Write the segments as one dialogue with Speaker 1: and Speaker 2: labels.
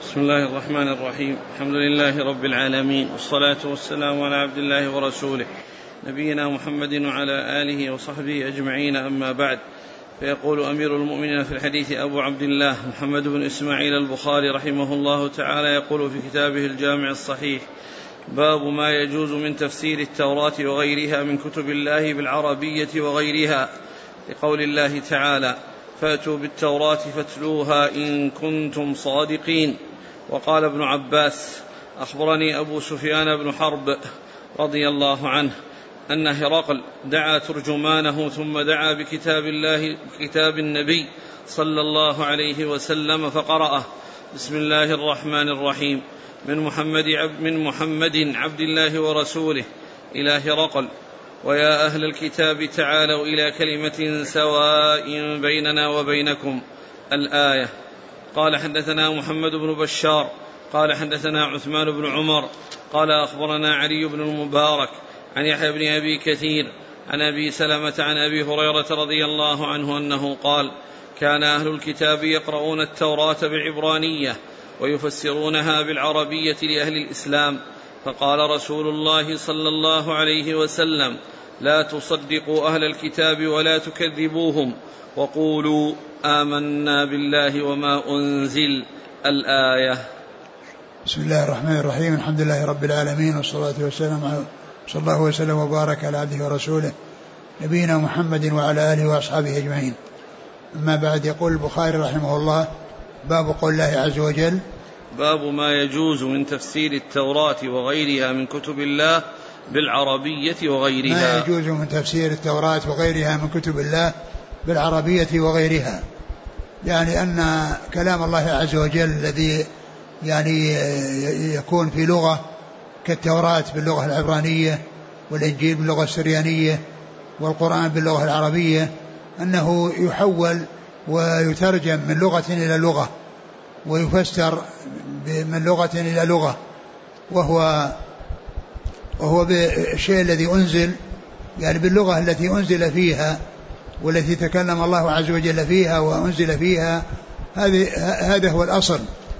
Speaker 1: بسم الله الرحمن الرحيم. الحمد لله رب العالمين، والصلاة والسلام على عبد الله ورسوله نبينا محمد وعلى آله وصحبه أجمعين، أما بعد. فيقول أمير المؤمنين في الحديث أبو عبد الله محمد بن إسماعيل البخاري رحمه الله تعالى، يقول في كتابه الجامع الصحيح: باب ما يجوز من تفسير التوراة وغيرها من كتب الله بالعربية وغيرها، لقول الله تعالى: فأتوا بالتوراة فاتلوها إن كنتم صادقين. وقال ابن عباس: أخبرني أبو سفيان بن حرب رضي الله عنه أن هرقل دعا ترجمانه ثم دعا بكتاب النبي صلى الله عليه وسلم فقرأه: بسم الله الرحمن الرحيم، من محمد عبد الله ورسوله إلى هرقل: ويا أهل الكتاب تعالوا إلى كلمة سواء بيننا وبينكم، الآية. قال: حدثنا محمد بن بشار قال حدثنا عثمان بن عمر قال أخبرنا علي بن المبارك عن يحيى بن أبي كثير عن أبي سلمة عن أبي هريرة رضي الله عنه أنه قال: كان أهل الكتاب يقرؤون التوراة بالعبرانية ويفسرونها بالعربية لأهل الإسلام، فقال رسول الله صلى الله عليه وسلم: لا تصدقوا أهل الكتاب ولا تكذبوهم، وقولوا آمنا بالله وما أنزل، الآية.
Speaker 2: بسم الله الرحمن الرحيم. الحمد لله رب العالمين، والصلاة والسلام على صلى الله وسلم وبارك على عبده ورسوله نبينا محمد وعلى آله وأصحابه أجمعين، أما بعد. يقول البخاري رحمه الله: باب قول الله عز وجل:
Speaker 1: باب ما يجوز من تفسير التوراة وغيرها من كتب الله بالعربية وغيرها.
Speaker 2: ما يجوز من تفسير التوراة وغيرها من كتب الله بالعربية وغيرها، يعني أن كلام الله عز وجل الذي يعني يكون في لغة كالتوراة باللغة العبرانية، والإنجيل باللغة السريانية، والقرآن باللغة العربية، أنه يحول ويترجم من لغة إلى لغة ويفسر من لغة إلى لغة، وهو بالشيء الذي أنزل، يعني باللغة التي أنزل فيها والتي تكلم الله عز وجل فيها وأنزل فيها، هذا هو الأصل.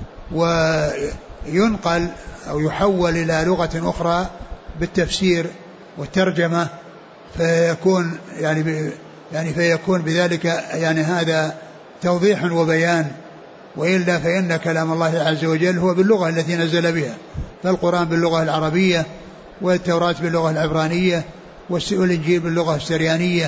Speaker 2: وينقل أو يحول إلى لغة أخرى بالتفسير والترجمة، فيكون فيكون بذلك يعني هذا توضيح وبيان، وإلا فإن كلام الله عز وجل هو باللغة التي نزل بها، فالقرآن باللغة العربية، والتوراة باللغة العبرانية، والإنجيل باللغة السريانية.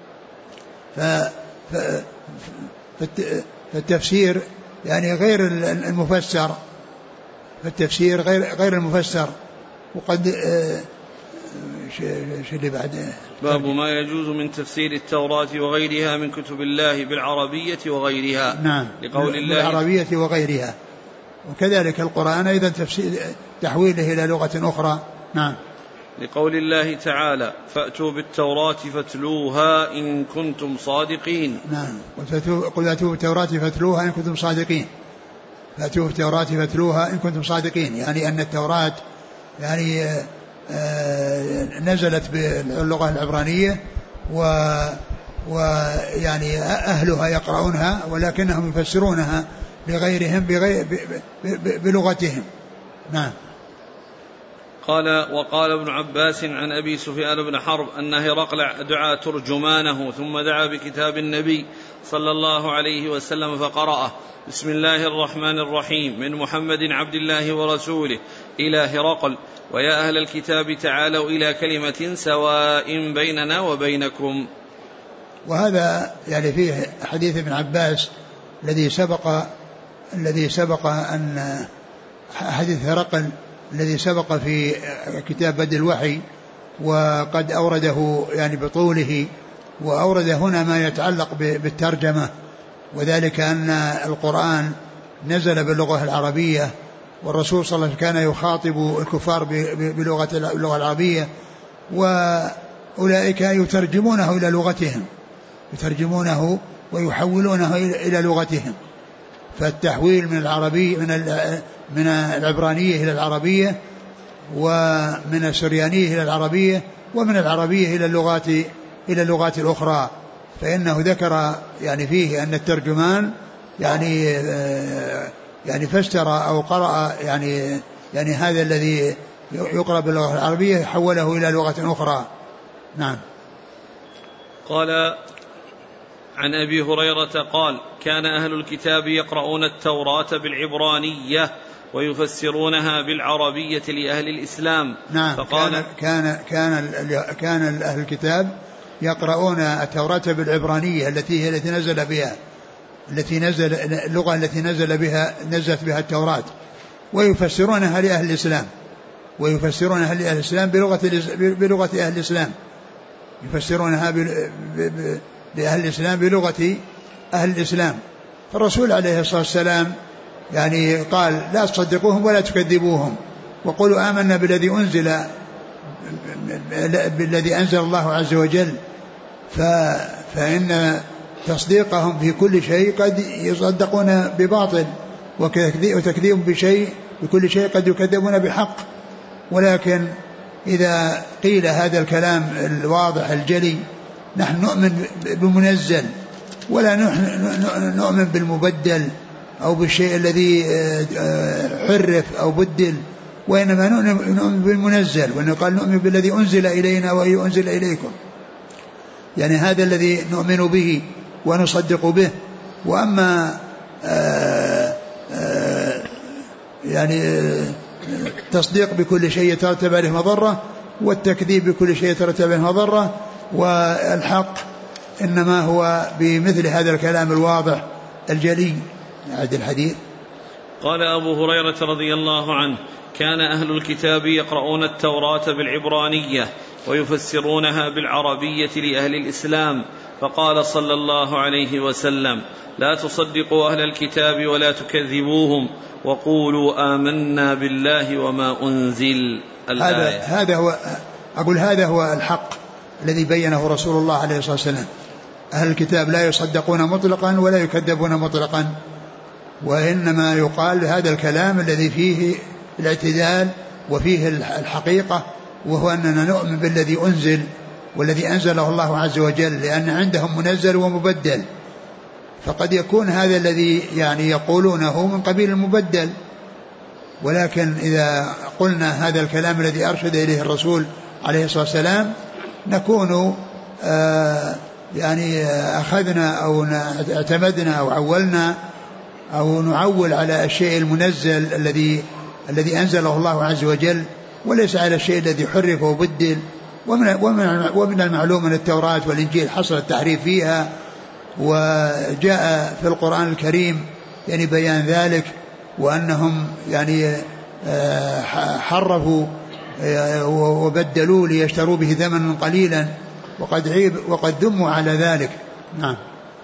Speaker 2: فالتفسير يعني غير المفسر، فالتفسير غير المفسر. وقد اللي بعد:
Speaker 1: باب ما يجوز من تفسير التوراة وغيرها من كتب الله بالعربية وغيرها.
Speaker 2: نعم،
Speaker 1: لقول الله
Speaker 2: بالعربية وغيرها، وكذلك القرآن أيضا تحويله إلى لغة أخرى. نعم،
Speaker 1: لقول الله تعالى: فأتوا بالتوراة فاتلوها إن كنتم صادقين.
Speaker 2: نعم، قل أتوا بالتوراة فاتلوها إن كنتم صادقين. فأتوا بالتوراة فاتلوها إن كنتم صادقين، يعني أن التوراة يعني نزلت باللغة العبرانية، ويعني أهلها يقرؤونها ولكنهم يفسرونها لغيرهم بلغتهم. نعم.
Speaker 1: وقال ابن عباس عن أبي سفيان بن حرب أن هرقل دعا ترجمانه ثم دعا بكتاب النبي صلى الله عليه وسلم فقرأه: بسم الله الرحمن الرحيم، من محمد عبد الله ورسوله إلى هرقل: ويا أهل الكتاب تعالوا إلى كلمة سواء بيننا وبينكم.
Speaker 2: وهذا يعني فيه حديث ابن عباس الذي سبق أن حديث هرقل الذي سبق في كتاب بدء الوحي، وقد أورده يعني بطوله، وأورد هنا ما يتعلق بالترجمة، وذلك أن القرآن نزل باللغة العربية، والرسول صلى الله عليه وسلم كان يخاطب الكفار باللغة العربية، وأولئك يترجمونه إلى لغتهم، يترجمونه ويحولونه إلى لغتهم. فالتحويل من العبرانية إلى العربية، ومن السريانية إلى العربية، ومن العربية إلى اللغات الأخرى. فإنه ذكر يعني فيه أن الترجمان يعني يعني فسر أو قرأ يعني هذا الذي يقرأ باللغة العربية حوله إلى لغة أخرى. نعم.
Speaker 1: قال عن أبي هريرة قال كان أهل الكتاب يقرؤون التوراة بالعبرانية ويفسرونها بالعربية لأهل الإسلام.
Speaker 2: نعم.
Speaker 1: فقال
Speaker 2: كان أهل الكتاب يقرؤون التوراة بالعبرانية التي نزل بها اللغة التي نزلت بها التوراة ويفسرونها لأهل الإسلام بلغة أهل الإسلام يفسرونها لأهل الإسلام بلغة أهل الإسلام. فالرسول عليه الصلاة والسلام يعني قال لا تصدقوهم ولا تكذبوهم وقولوا آمنا بالذي أنزل الله عز وجل. فإن تصديقهم في كل شيء قد يصدقون بباطل وتكذيب بكل شيء قد يكذبون بحق. ولكن إذا قيل هذا الكلام الواضح الجلي نحن نؤمن بالمنزل ولا نؤمن بالمبدل أو بالشيء الذي حرف أو بدل، وإنما نؤمن بالمنزل، وإنه قال نؤمن بالذي أنزل إلينا وأنزل إليكم، يعني هذا الذي نؤمن به ونصدق به. وأما يعني تصديق بكل شيء يترتب عليه مضرة والتكذيب بكل شيء يترتب عليه مضرة، والحق إنما هو بمثل هذا الكلام الواضح الجلي. عد الحديث.
Speaker 1: قال أبو هريرة رضي الله عنه كان أهل الكتاب يقرؤون التوراة بالعبرانية ويفسرونها بالعربية لأهل الإسلام. فقال صلى الله عليه وسلم لا تصدقوا أهل الكتاب ولا تكذبوهم وقولوا آمنا بالله وما أنزل.
Speaker 2: هذا هو الحق الذي بينه رسول الله عليه الصلاة والسلام. أهل الكتاب لا يصدقون مطلقا ولا يكذبون مطلقا، وإنما يقال هذا الكلام الذي فيه الاعتدال وفيه الحقيقة، وهو أننا نؤمن بالذي أنزل والذي أنزله الله عز وجل، لأن عندهم منزل ومبدل. فقد يكون هذا الذي يعني يقولونه من قبيل المبدل، ولكن إذا قلنا هذا الكلام الذي أرشد إليه الرسول عليه الصلاة والسلام نكون يعني أخذنا أو اعتمدنا أو عولنا أو نعول على الشيء المنزل الذي أنزله الله عز وجل، وليس على الشيء الذي حرف وبدل. ومن المعلوم أن التوراة والإنجيل حصل التحريف فيها، وجاء في القرآن الكريم يعني بيان ذلك، وأنهم يعني حرفوا وبدلوا ليشتروا به ثمنا قليلا، وقد ذموا على ذلك. نعم.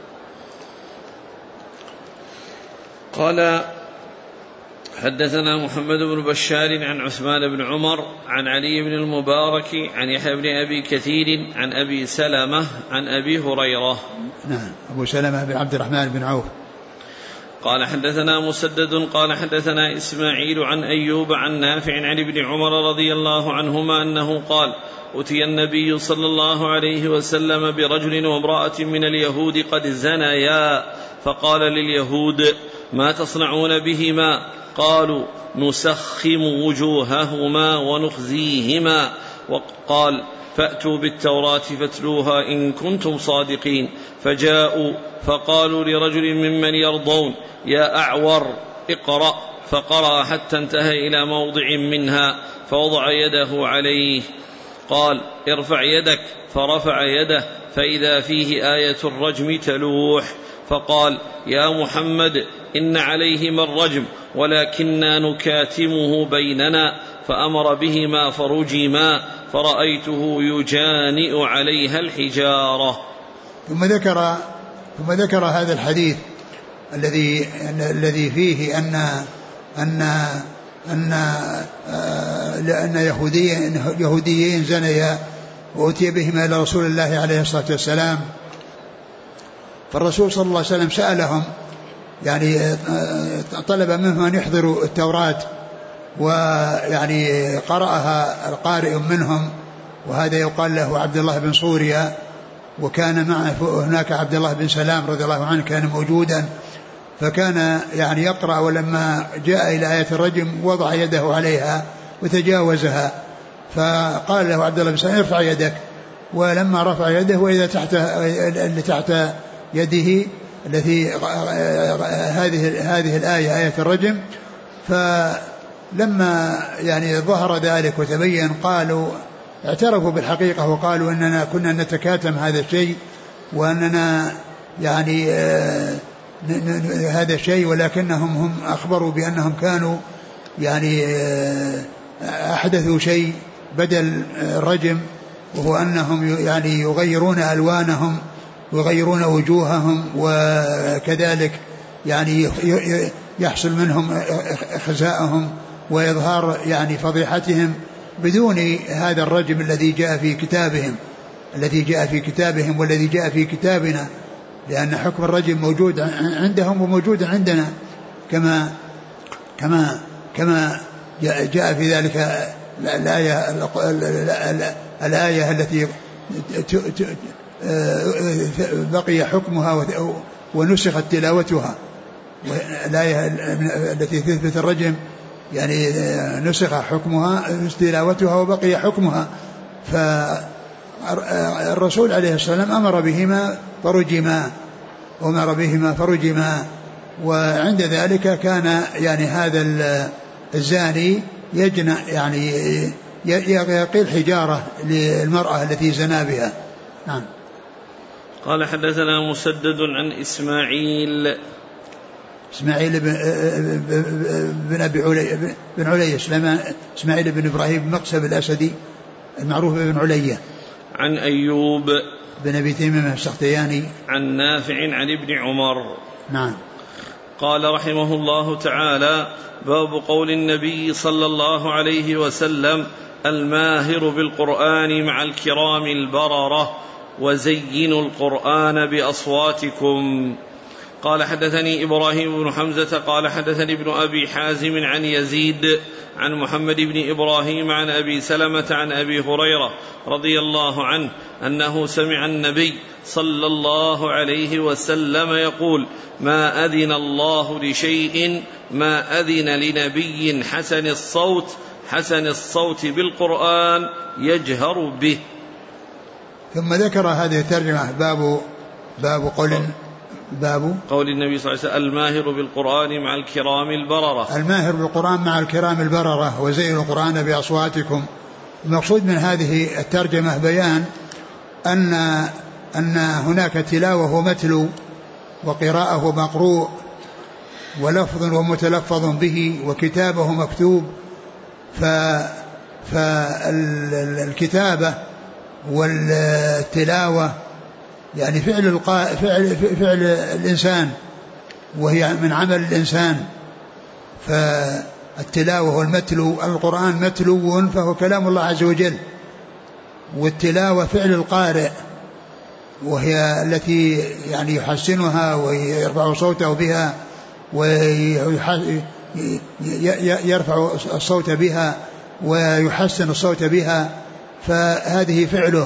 Speaker 1: قال حدثنا محمد بن بشار عن عثمان بن عمر عن علي بن المبارك عن يحيى بن أبي كثير عن أبي سلمة عن أبي هريرة.
Speaker 2: نعم. أبو سلمة بن عبد الرحمن بن عوف.
Speaker 1: قال حدثنا مسدد قال حدثنا إسماعيل عن أيوب عن نافع عن ابن عمر رضي الله عنهما أنه قال أتي النبي صلى الله عليه وسلم برجل وامرأة من اليهود قد زنيا، فقال لليهود ما تصنعون بهما؟ قالوا نسخم وجوههما ونخزيهما. وقال فأتوا بالتوراة فاتلوها إن كنتم صادقين. فجاءوا فقالوا لرجل ممن يرضون يا أعور اقرأ، فقرأ حتى انتهى إلى موضع منها فوضع يده عليه. قال ارفع يدك، فرفع يده فإذا فيه آية الرجم تلوح. فقال يا محمد إن عليهما الرجم ولكننا نكاتمه بيننا، فأمر بهما فرجما، فرأيته يجانئ عليها الحجارة.
Speaker 2: ثم ذكر هذا الحديث الذي فيه أن يهوديين زنيا وأتي بهما إلى رسول الله عليه الصلاة والسلام. فالرسول صلى الله عليه وسلم سألهم، يعني طلب منهم أن يحضروا التوراة، ويعني قرأها القارئ منهم، وهذا يقال له عبد الله بن صوريا، وكان معه هناك عبد الله بن سلام رضي الله عنه كان موجودا. فكان يعني يقرأ، ولما جاء إلى آية الرجم وضع يده عليها وتجاوزها، فقال له عبد الله بن سلام ارفع يدك، ولما رفع يده وإذا تحت يده التي هذه الآية آية الرجم. فلما يعني ظهر ذلك وتبين قالوا اعترفوا بالحقيقة وقالوا أننا كنا نتكاتم هذا الشيء وأننا يعني هذا الشيء، ولكنهم هم أخبروا بأنهم كانوا يعني أحدثوا شيء بدل الرجم، وهو أنهم يعني يغيرون ألوانهم ويغيرون وجوههم، وكذلك يعني يحصل منهم خزائهم وإظهار يعني فضيحتهم بدون هذا الرجم الذي جاء في كتابهم والذي جاء في كتابنا، لأن حكم الرجم موجود عندهم وموجود عندنا كما جاء في ذلك الآية التي بقي حكمها ونسخت تلاوتها، الآية التي تثبت الرجم يعني نسخ حكمها تلاوتها وبقي حكمها. فالرسول عليه الصلاة والسلام أمر بهما فرجما، وعند ذلك كان يعني هذا الزاني يجنى يعني يقيل حجارة للمرأة التي زنا بها. نعم.
Speaker 1: قال حدثنا مسدد عن إسماعيل
Speaker 2: بن أبي علي إسماعيل بن إبراهيم بن مقسم الأسدي المعروف بن علية،
Speaker 1: عن أيوب
Speaker 2: بن أبي تميم السختياني،
Speaker 1: عن نافع عن ابن عمر.
Speaker 2: نعم.
Speaker 1: قال رحمه الله تعالى: باب قول النبي صلى الله عليه وسلم: الماهر بالقرآن مع الكرام البررة، وزينوا القرآن بأصواتكم. قال حدثني إبراهيم بن حمزة قال حدثني ابن أبي حازم عن يزيد عن محمد بن إبراهيم عن أبي سلمة عن أبي هريرة رضي الله عنه أنه سمع النبي صلى الله عليه وسلم يقول: ما أذن الله لشيء ما أذن لنبي حسن الصوت بالقرآن يجهر به.
Speaker 2: ثم ذكر هذه الترجمة باب قول
Speaker 1: النبي صلى الله عليه وسلم: الماهر بالقرآن مع الكرام البررة.
Speaker 2: الماهر بالقرآن مع الكرام البررة وزينوا القرآن بأصواتكم. المقصود من هذه الترجمة بيان أن هناك تلاوة ومتلو وقراءة مقروء ولفظ ومتلفظ به وكتابه مكتوب. فالكتابة والتلاوة يعني فعل الإنسان، وهي من عمل الإنسان. فالتلاوة والمتلو، القرآن متلو فهو كلام الله عز وجل، والتلاوة فعل القارئ وهي التي يعني يحسنها ويرفع صوته بها ويرفع الصوت بها ويحسن الصوت بها، فهذه فعله.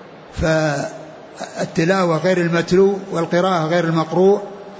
Speaker 2: فالتلاوة غير المتلو والقراءة غير المقروء.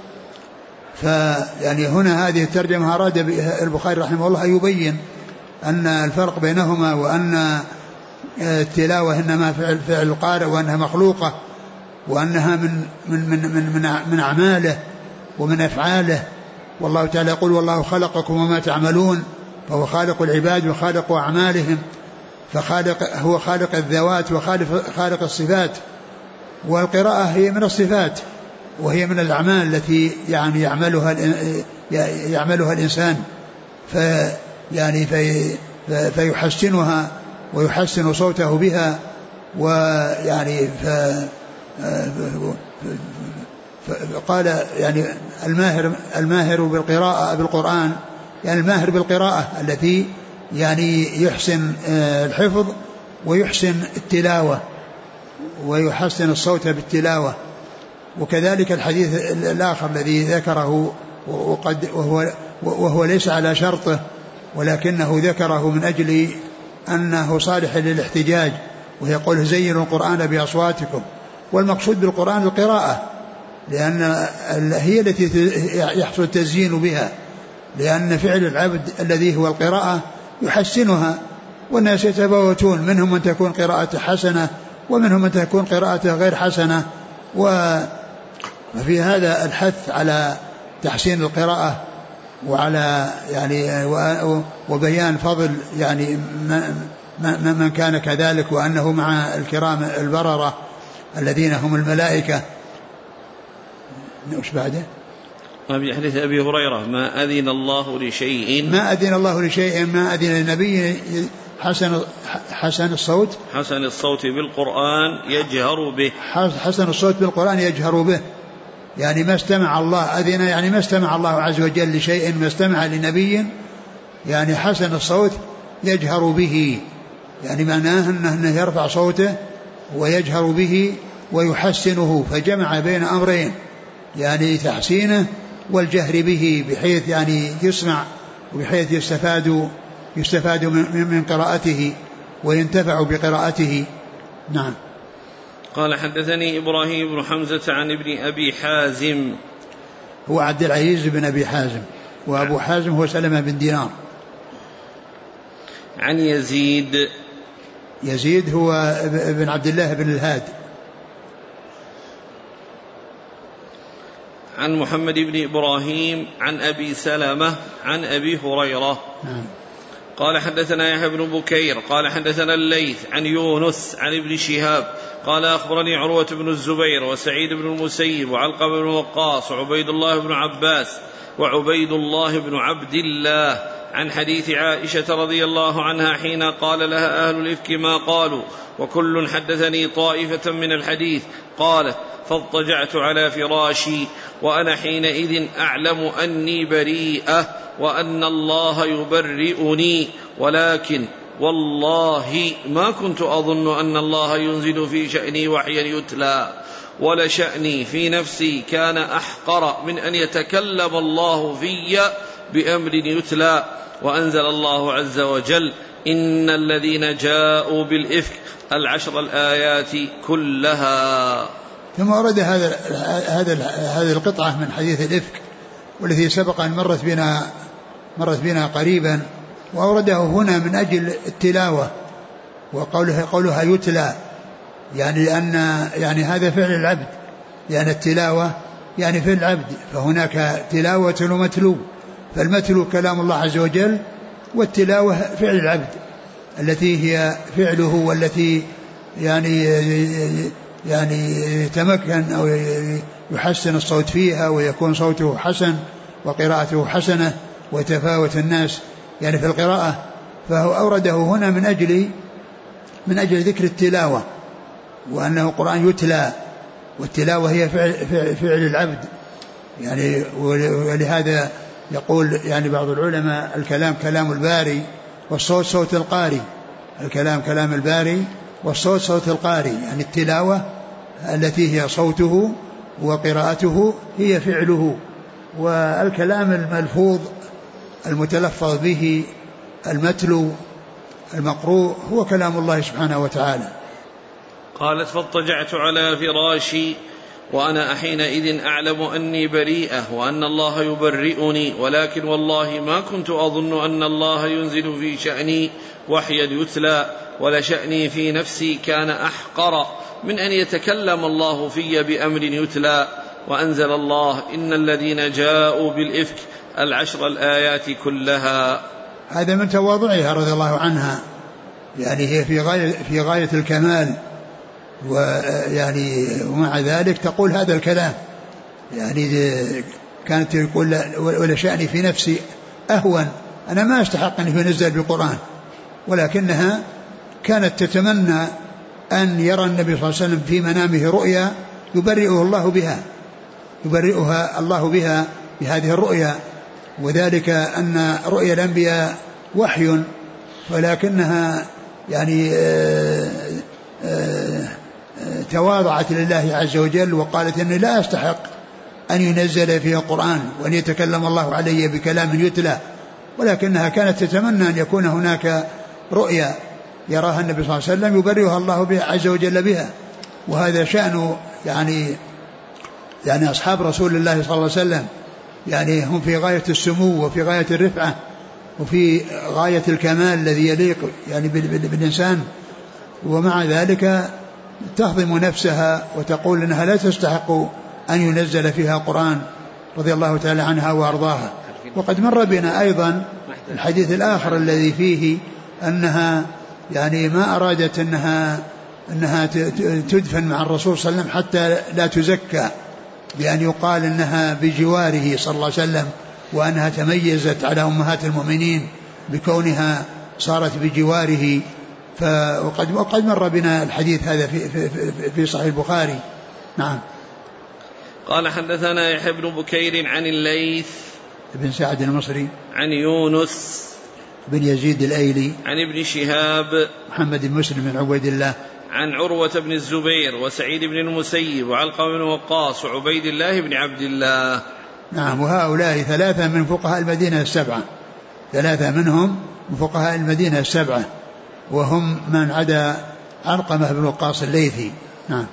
Speaker 2: فيعني هنا هذه الترجمة أراد البخاري رحمه الله أن يبين أن الفرق بينهما، وأن التلاوة إنما فعل القارئ وأنها مخلوقة، وأنها من أعماله ومن أفعاله. والله تعالى يقول: والله خلقكم وما تعملون، فهو خالق العباد وخالق أعمالهم، هو خالق الذوات وخالق الصفات. والقراءة هي من الصفات وهي من الأعمال التي يعني يعملها الإنسان، فيحسنها ويحسن صوته بها. ويعني قال يعني الماهر بالقرآن، يعني الماهر بالقراءة التي يعني يحسن الحفظ ويحسن التلاوة ويحسن الصوت بالتلاوة. وكذلك الحديث الآخر الذي ذكره وهو ليس على شرطه، ولكنه ذكره من أجل أنه صالح للاحتجاج، ويقول: زينوا القرآن بأصواتكم. والمقصود بالقرآن القراءة، لأن هي التي يحصل التزيين بها، لأن فعل العبد الذي هو القراءة يحسنها، والناس يتفاوتون، منهم من تكون قراءته حسنة ومنهم من تكون قراءته غير حسنة. وفي هذا الحث على تحسين القراءة وعلى يعني وبيان فضل يعني من كان كذلك، وأنه مع الكرام البررة الذين هم الملائكة. وش بعده؟
Speaker 1: في حديث أبي هريرة ما أذن الله لشيء
Speaker 2: ما أذن لنبي حسن الصوت
Speaker 1: بالقرآن يجهر به.
Speaker 2: حسن الصوت بالقرآن يجهر به، يعني ما استمع الله أذن، يعني ما استمع الله عز وجل لشيء، ما استمع لنبي يعني حسن الصوت يجهر به، يعني معناه أنه يرفع صوته ويجهر به ويحسنه، فجمع بين أمرين، يعني تحسينه والجهر به، بحيث يعني يسمع وبحيث يستفاد من قراءته وينتفع بقراءته. نعم.
Speaker 1: قال حدثني إبراهيم بن حمزة عن ابن أبي حازم،
Speaker 2: هو عبد العزيز بن أبي حازم، وأبو حازم هو سلمة بن دينار.
Speaker 1: عن
Speaker 2: يزيد هو ابن عبد الله بن الهاد.
Speaker 1: عن محمد بن إبراهيم عن أبي سلمة عن أبي هريرة. قال حدثنا يحيى بن بكير قال حدثنا الليث عن يونس عن ابن شهاب قال أخبرني عروة بن الزبير وسعيد بن المسيب وعلقمة بن وقاص وعبيد الله بن عباس وعبيد الله بن عبد الله عن حديث عائشة رضي الله عنها حين قال لها أهل الإفك ما قالوا وكل حدثني طائفة من الحديث. قالت فاضطجعت على فراشي وأنا حينئذ أعلم أني بريئة وأن الله يبرئني، ولكن والله ما كنت أظن أن الله ينزل في شأني وحيا يتلى، ولشأني في نفسي كان أحقر من أن يتكلم الله في بأمر يتلى. وأنزل الله عز وجل إن الذين جاءوا بالإفك 10 الآيات كلها.
Speaker 2: ثم ورد هذه القطعة من حديث الإفك والتي سبق أن مرت بنا قريبا، وأورده هنا من أجل التلاوة، وقولها يتلى يعني لأن يعني هذا فعل العبد، لأن التلاوة يعني فعل العبد، فهناك تلاوة ومتلو، فالمتلو كلام الله عز وجل، والتلاوة فعل العبد التي هي فعله، والتي يعني يتمكن أو يحسن الصوت فيها ويكون صوته حسن وقراءته حسنة ويتفاوت الناس يعني في القراءة. فهو أورده هنا من أجل ذكر التلاوة، وأنه قرآن يتلى، والتلاوة هي فعل العبد يعني. ولهذا يقول يعني بعض العلماء الكلام كلام الباري والصوت صوت القاري، الكلام كلام الباري والصوت صوت القاري، يعني التلاوة التي هي صوته وقراءته هي فعله، والكلام الملفوظ المتلفظ به المتلو المقروء هو كلام الله سبحانه وتعالى.
Speaker 1: قالت فاضطجعت على فراشي وأنا حينئذ أعلم أني بريئة وأن الله يبرئني، ولكن والله ما كنت أظن أن الله ينزل في شأني وحيا يتلى، ولشأني في نفسي كان أحقر من أن يتكلم الله في بأمر يتلى. وأنزل الله إن الذين جاءوا بالإفك 10 الآيات كلها.
Speaker 2: هذا من تواضعها رضي الله عنها، يعني هي في غاية الكمال، ويعني ومع ذلك تقول هذا الكلام، يعني كانت تقول ولشأني في نفسي أهون، أنا ما أستحق أن ينزل بالقرآن، ولكنها كانت تتمنى أن يرى النبي صلى الله عليه وسلم في منامه رؤيا يبرئها الله بها بهذه الرؤيا، وذلك أن رؤيا الأنبياء وحي، ولكنها يعني تواضعت لله عز وجل وقالت إني لا أستحق أن ينزل فيها القرآن وأن يتكلم الله علي بكلام يتلى، ولكنها كانت تتمنى أن يكون هناك رؤيا يراها النبي صلى الله عليه وسلم يبرئها الله عز وجل بها. وهذا شأن يعني يعني أصحاب رسول الله صلى الله عليه وسلم يعني هم في غاية السمو وفي غاية الرفعة وفي غاية الكمال الذي يليق يعني بالإنسان، ومع ذلك تهضم نفسها وتقول إنها لا تستحق أن ينزل فيها قرآن رضي الله تعالى عنها وأرضاها. وقد مر بنا أيضا الحديث الآخر الذي فيه أنها يعني ما أرادت أنها تدفن مع الرسول صلى الله عليه وسلم حتى لا تزكى، بأن يقال أنها بجواره صلى الله عليه وسلم، وأنها تميزت على أمهات المؤمنين بكونها صارت بجواره. وقد مر بنا الحديث هذا في صحيح البخاري. نعم.
Speaker 1: قال حدثنا يحيى بن بكير عن الليث
Speaker 2: بن سعد المصري عن
Speaker 1: يونس
Speaker 2: بن يزيد الأيلي
Speaker 1: عن ابن شهاب
Speaker 2: محمد بن مسلم بن عبيد الله
Speaker 1: عن عروة بن الزبير وسعيد بن المسيب وعلقمة بن وقاص وعبيد الله بن عبد الله.
Speaker 2: نعم. وهؤلاء ثلاثة من فقهاء المدينة السبعة، ثلاثة منهم من فقهاء المدينة السبعة، وهم من عدا علقمة بن وقاص الليثي. نعم.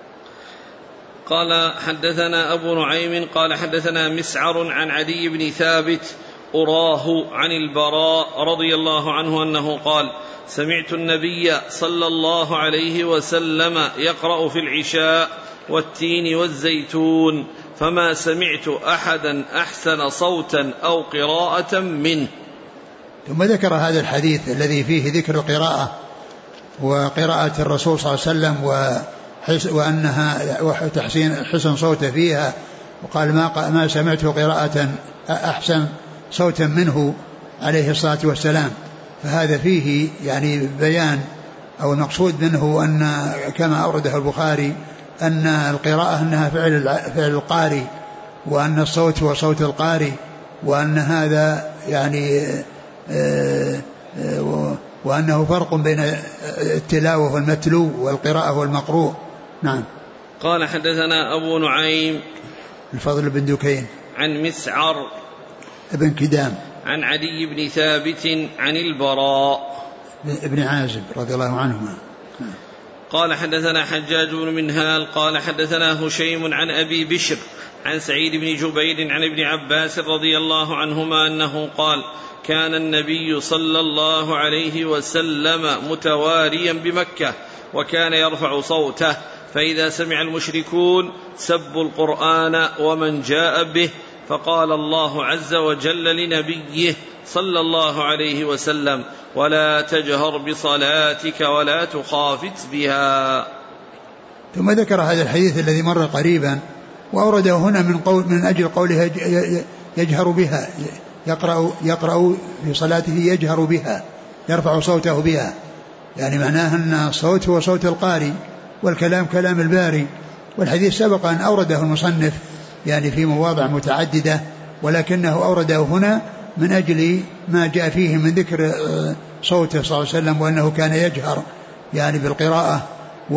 Speaker 1: قال حدثنا أبو نعيم قال حدثنا مسعر عن عدي بن ثابت أراه عن البراء رضي الله عنه أنه قال سمعت النبي صلى الله عليه وسلم يقرأ في العشاء والتين والزيتون فما سمعت أحدا أحسن صوتا أو قراءة منه.
Speaker 2: ثم ذكر هذا الحديث الذي فيه ذكر القراءة وقراءة الرسول صلى الله عليه وسلم وأنها وتحسين حسن صوته فيها، وقال ما سمعت قراءة أحسن صوتا منه عليه الصلاة والسلام. فهذا فيه يعني بيان أو المقصود منه أن كما أورده البخاري أن القراءة أنها فعل القارئ، وأن الصوت هو صوت القارئ، وأن هذا يعني وأنه فرق بين التلاوة والمتلو والقراءة والمقروء. نعم.
Speaker 1: قال حدثنا أبو نعيم
Speaker 2: الفضل بن دكين
Speaker 1: عن مسعر
Speaker 2: ابن كدام
Speaker 1: عن عدي بن ثابت عن البراء
Speaker 2: ابن عازب رضي الله عنهما.
Speaker 1: قال حدثنا حجاج بن منهال قال حدثنا هشيم عن أبي بشر عن سعيد بن جبير عن ابن عباس رضي الله عنهما أنه قال كان النبي صلى الله عليه وسلم متواريا بمكة وكان يرفع صوته، فإذا سمع المشركون سبوا القرآن ومن جاء به، فقال الله عز وجل لنبيه صلى الله عليه وسلم ولا تجهر بصلاتك ولا تخافت بها.
Speaker 2: ثم ذكر هذا الحديث الذي مر قريبا وأورده هنا من أجل قوله يجهر بها، يقرأ في صلاته يجهر بها، يرفع صوته بها، يعني معناه أن الصوت هو صوت القارئ والكلام كلام الباري. والحديث سبق أن أورده المصنف يعني في مواضع متعددة، ولكنه أورده هنا من أجل ما جاء فيه من ذكر صوته صلى الله عليه وسلم، وأنه كان يجهر يعني بالقراءة،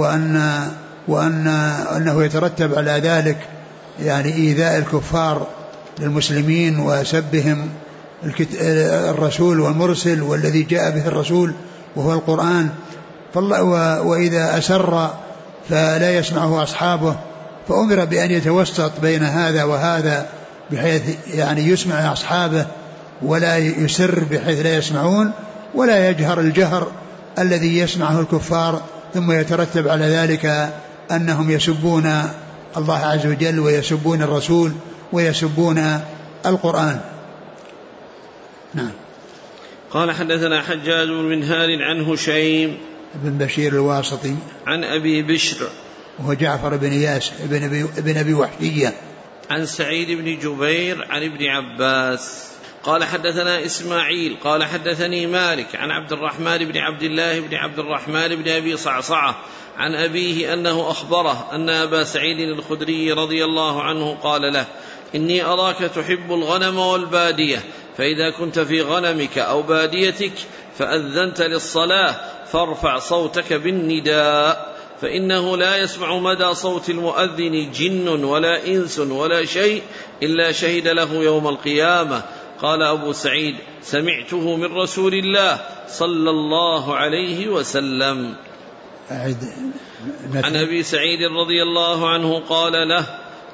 Speaker 2: وأنه يترتب على ذلك يعني إيذاء الكفار للمسلمين وسبهم الرسول والمرسل والذي جاء به الرسول وهو القرآن. وإذا أسر فلا يسمعه أصحابه، فأمر بأن يتوسط بين هذا وهذا بحيث يعني يسمع أصحابه ولا يسر بحيث لا يسمعون، ولا يجهر الجهر الذي يسمعه الكفار، ثم يترتب على ذلك أنهم يسبون الله عز وجل ويسبون الرسول ويسبون القرآن. نعم.
Speaker 1: قال حدثنا حجاج بن منهال عن هشيم
Speaker 2: بن بشير الواسطي عن
Speaker 1: أبي بشر
Speaker 2: وهو جعفر بن إياس ابن أبي وحشية
Speaker 1: عن سعيد بن جبير عن ابن عباس قال حدثنا إسماعيل قال حدثني مالك عن عبد الرحمن بن عبد الله بن عبد الرحمن بن أبي صعصعة عن أبيه أنه أخبره أن أبا سعيد الخدري رضي الله عنه قال له إني أراك تحب الغنم والبادية، فإذا كنت في غنمك أو باديتك فأذنت للصلاة فارفع صوتك بالنداء، فإنه لا يسمع مدى صوت المؤذن جن ولا إنس ولا شيء إلا شهد له يوم القيامة. قال أبو سعيد سمعته من رسول الله صلى الله عليه وسلم. عن أبي سعيد رضي الله عنه قال له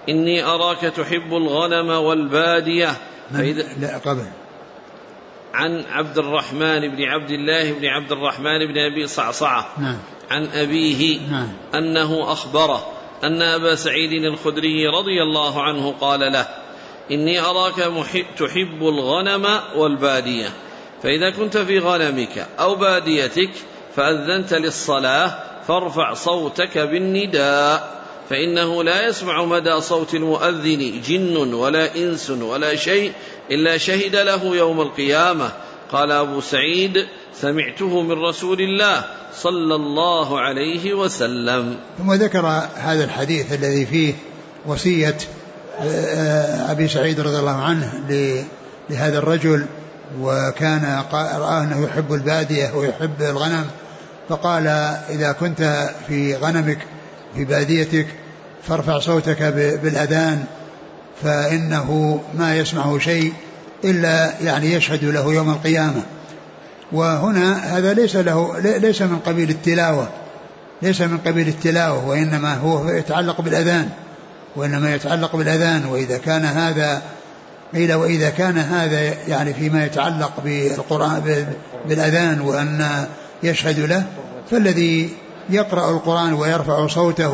Speaker 1: إني أراك تحب الغنم والبادية.
Speaker 2: لا قبل.
Speaker 1: عن عبد الرحمن بن عبد الله بن عبد الرحمن بن أبي صعصعة عن أبيه أنه أخبره أن أبا سعيد الخدري رضي الله عنه قال له: إني أراك تحب الغنم والبادية، فإذا كنت في غنمك أو باديتك فأذنت للصلاة فارفع صوتك بالنداء، فإنه لا يسمع مدى صوت المؤذن جن ولا إنس ولا شيء إلا شهد له يوم القيامة. قال أبو سعيد: سمعته من رسول الله صلى الله عليه وسلم.
Speaker 2: ثم ذكر هذا الحديث الذي فيه وصية أبي سعيد رضي الله عنه لهذا الرجل، وكان رآه أنه يحب البادية ويحب الغنم، فقال: إذا كنت في غنمك في باديتك فارفع صوتك بالأذان، فإنه ما يسمعه شيء إلا يعني يشهد له يوم القيامة. وهنا هذا ليس من قبيل التلاوة، وإنما هو يتعلق بالأذان. وإذا كان هذا يعني فيما يتعلق بالقرآن بالأذان وأن يشهد له، فالذي يقرأ القرآن ويرفع صوته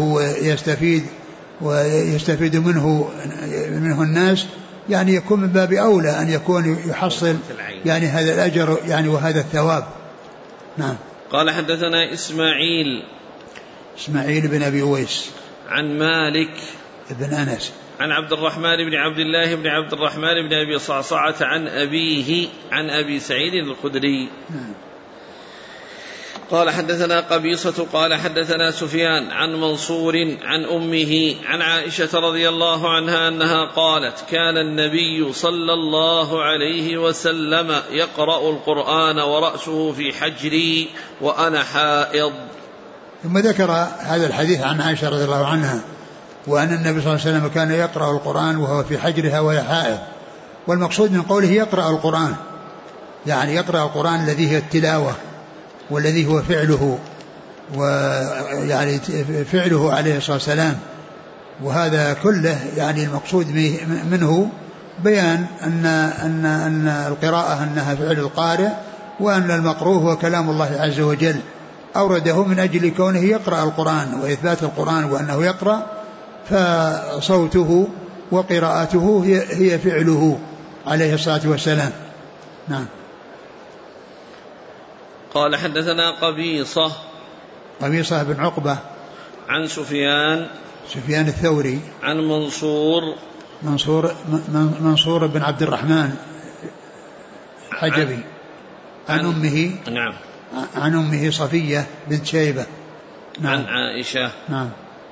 Speaker 2: ويستفيد منه الناس يعني يكون من باب أولى أن يكون يحصل يعني هذا الأجر يعني وهذا الثواب. نعم.
Speaker 1: قال: حدثنا
Speaker 2: إسماعيل بن أبي أويس
Speaker 1: عن مالك
Speaker 2: بن أنس
Speaker 1: عن عبد الرحمن بن عبد الله بن عبد الرحمن بن أبي صعصعة عن أبيه عن أبي سعيد الخدري.
Speaker 2: نعم.
Speaker 1: قال: حدثنا قبيصة قال حدثنا سفيان عن منصور عن أمه عن عائشة رضي الله عنها أنها قالت: كان النبي صلى الله عليه وسلم يقرأ القرآن ورأسه في حجري وأنا حائض.
Speaker 2: ثم ذكر هذا الحديث عن عائشة رضي الله عنها وأن النبي صلى الله عليه وسلم كان يقرأ القرآن وهو في حجرها وهي حائض. والمقصود من قوله يقرأ القرآن يعني يقرأ القرآن الذي هي التلاوة والذي هو فعله، ويعني فعله عليه الصلاة والسلام. وهذا كله يعني المقصود منه بيان أن القراءة أنها فعل القارئ، وأن المقروء هو كلام الله عز وجل، أورده من أجل كونه يقرأ القرآن وإثبات القرآن وأنه يقرأ، فصوته وقراءته هي فعله عليه الصلاة والسلام. نعم.
Speaker 1: قال: حدثنا
Speaker 2: قبيصة بن عقبة
Speaker 1: عن سفيان
Speaker 2: الثوري
Speaker 1: عن
Speaker 2: منصور بن عبد الرحمن حجبي عن أمه.
Speaker 1: نعم.
Speaker 2: عن أمه صفية بنت شيبة. نعم.
Speaker 1: عن عائشة.
Speaker 2: نعم.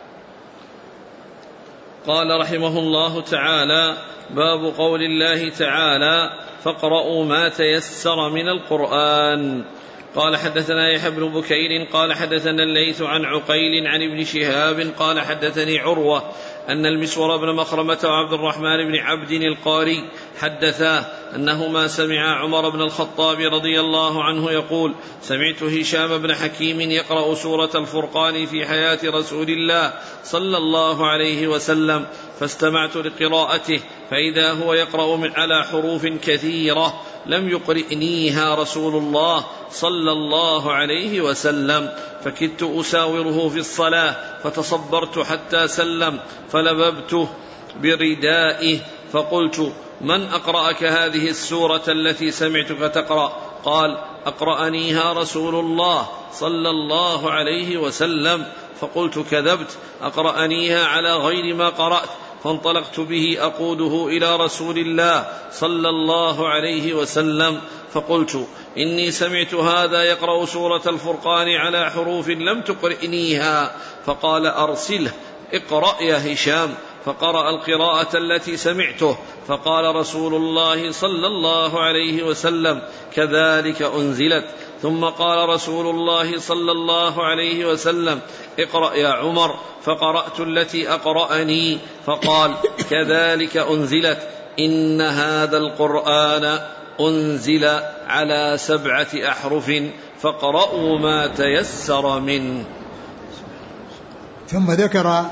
Speaker 1: قال رحمه الله تعالى: باب قول الله تعالى: فاقرؤوا ما تيسر من القرآن. قال: حدثنا يحيى بن بكير قال حدثنا الليث عن عقيل عن ابن شهاب قال حدثني عروة أن المسور بن مخرمة وعبد الرحمن بن عبد القاري حدثاه أنهما سمع عمر بن الخطاب رضي الله عنه يقول: سمعت هشام بن حكيم يقرأ سورة الفرقان في حياة رسول الله صلى الله عليه وسلم، فاستمعت لقراءته فإذا هو يقرأ على حروف كثيرة لم يقرئنيها رسول الله صلى الله عليه وسلم، فكدت أساوره في الصلاة فتصبرت حتى سلم فلببته بردائه فقلت: من أقرأك هذه السورة التي سمعتك تقرأ؟ قال: أقرأنيها رسول الله صلى الله عليه وسلم. فقلت: كذبت، أقرأنيها على غير ما قرأت. فانطلقت به أقوده إلى رسول الله صلى الله عليه وسلم فقلت: إني سمعت هذا يقرأ سورة الفرقان على حروف لم تقرئنيها. فقال: أرسله، اقرأ يا هشام. فقرأ القراءة التي سمعته، فقال رسول الله صلى الله عليه وسلم: كذلك أنزلت. ثم قال رسول الله صلى الله عليه وسلم: اقرأ يا عمر. فقرأت التي أقرأني، فقال: كذلك أنزلت. إن هذا القرآن أنزل على 7 أحرف فاقرأوا ما تيسر منه.
Speaker 2: ثم ذكر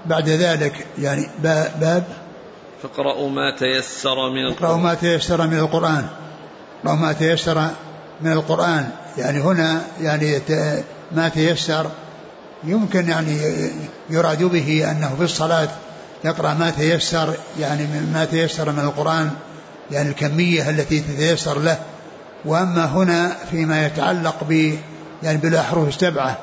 Speaker 2: بعد ذلك يعني باب
Speaker 1: فاقرأوا ما تيسر من القرآن.
Speaker 2: اقرأوا ما تيسر من القرآن. اقرأوا ما تيسر من القرآن. يعني هنا يعني ما تيسر يمكن يعني يراد به أنه في الصلاة يقرأ ما تيسر، يعني ما تيسر من القرآن يعني الكمية التي تتيسر له. وأما هنا فيما يتعلق يعني بالأحرف السبعة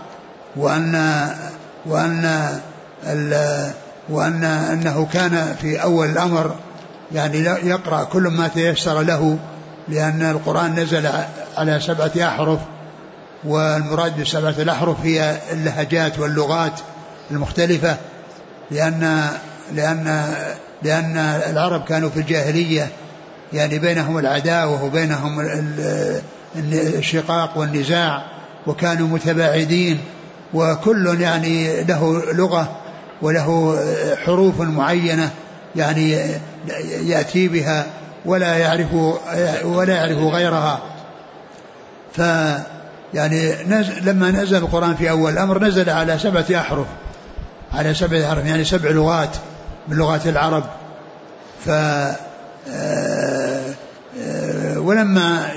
Speaker 2: وأنه كان في أول الأمر يعني يقرأ كل ما تيسر له، لأن القرآن نزل على 7 أحرف، والمراد ب7 الأحرف هي اللهجات واللغات المختلفة، لأن العرب كانوا في الجاهلية يعني بينهم العداوة وبينهم الشقاق والنزاع، وكانوا متباعدين، وكل يعني له لغة وله حروف معينة يعني يأتي بها ولا يعرف غيرها. يعني لما نزل القرآن في أول الأمر نزل على 7 أحرف، يعني 7 لغات من لغات العرب. ولما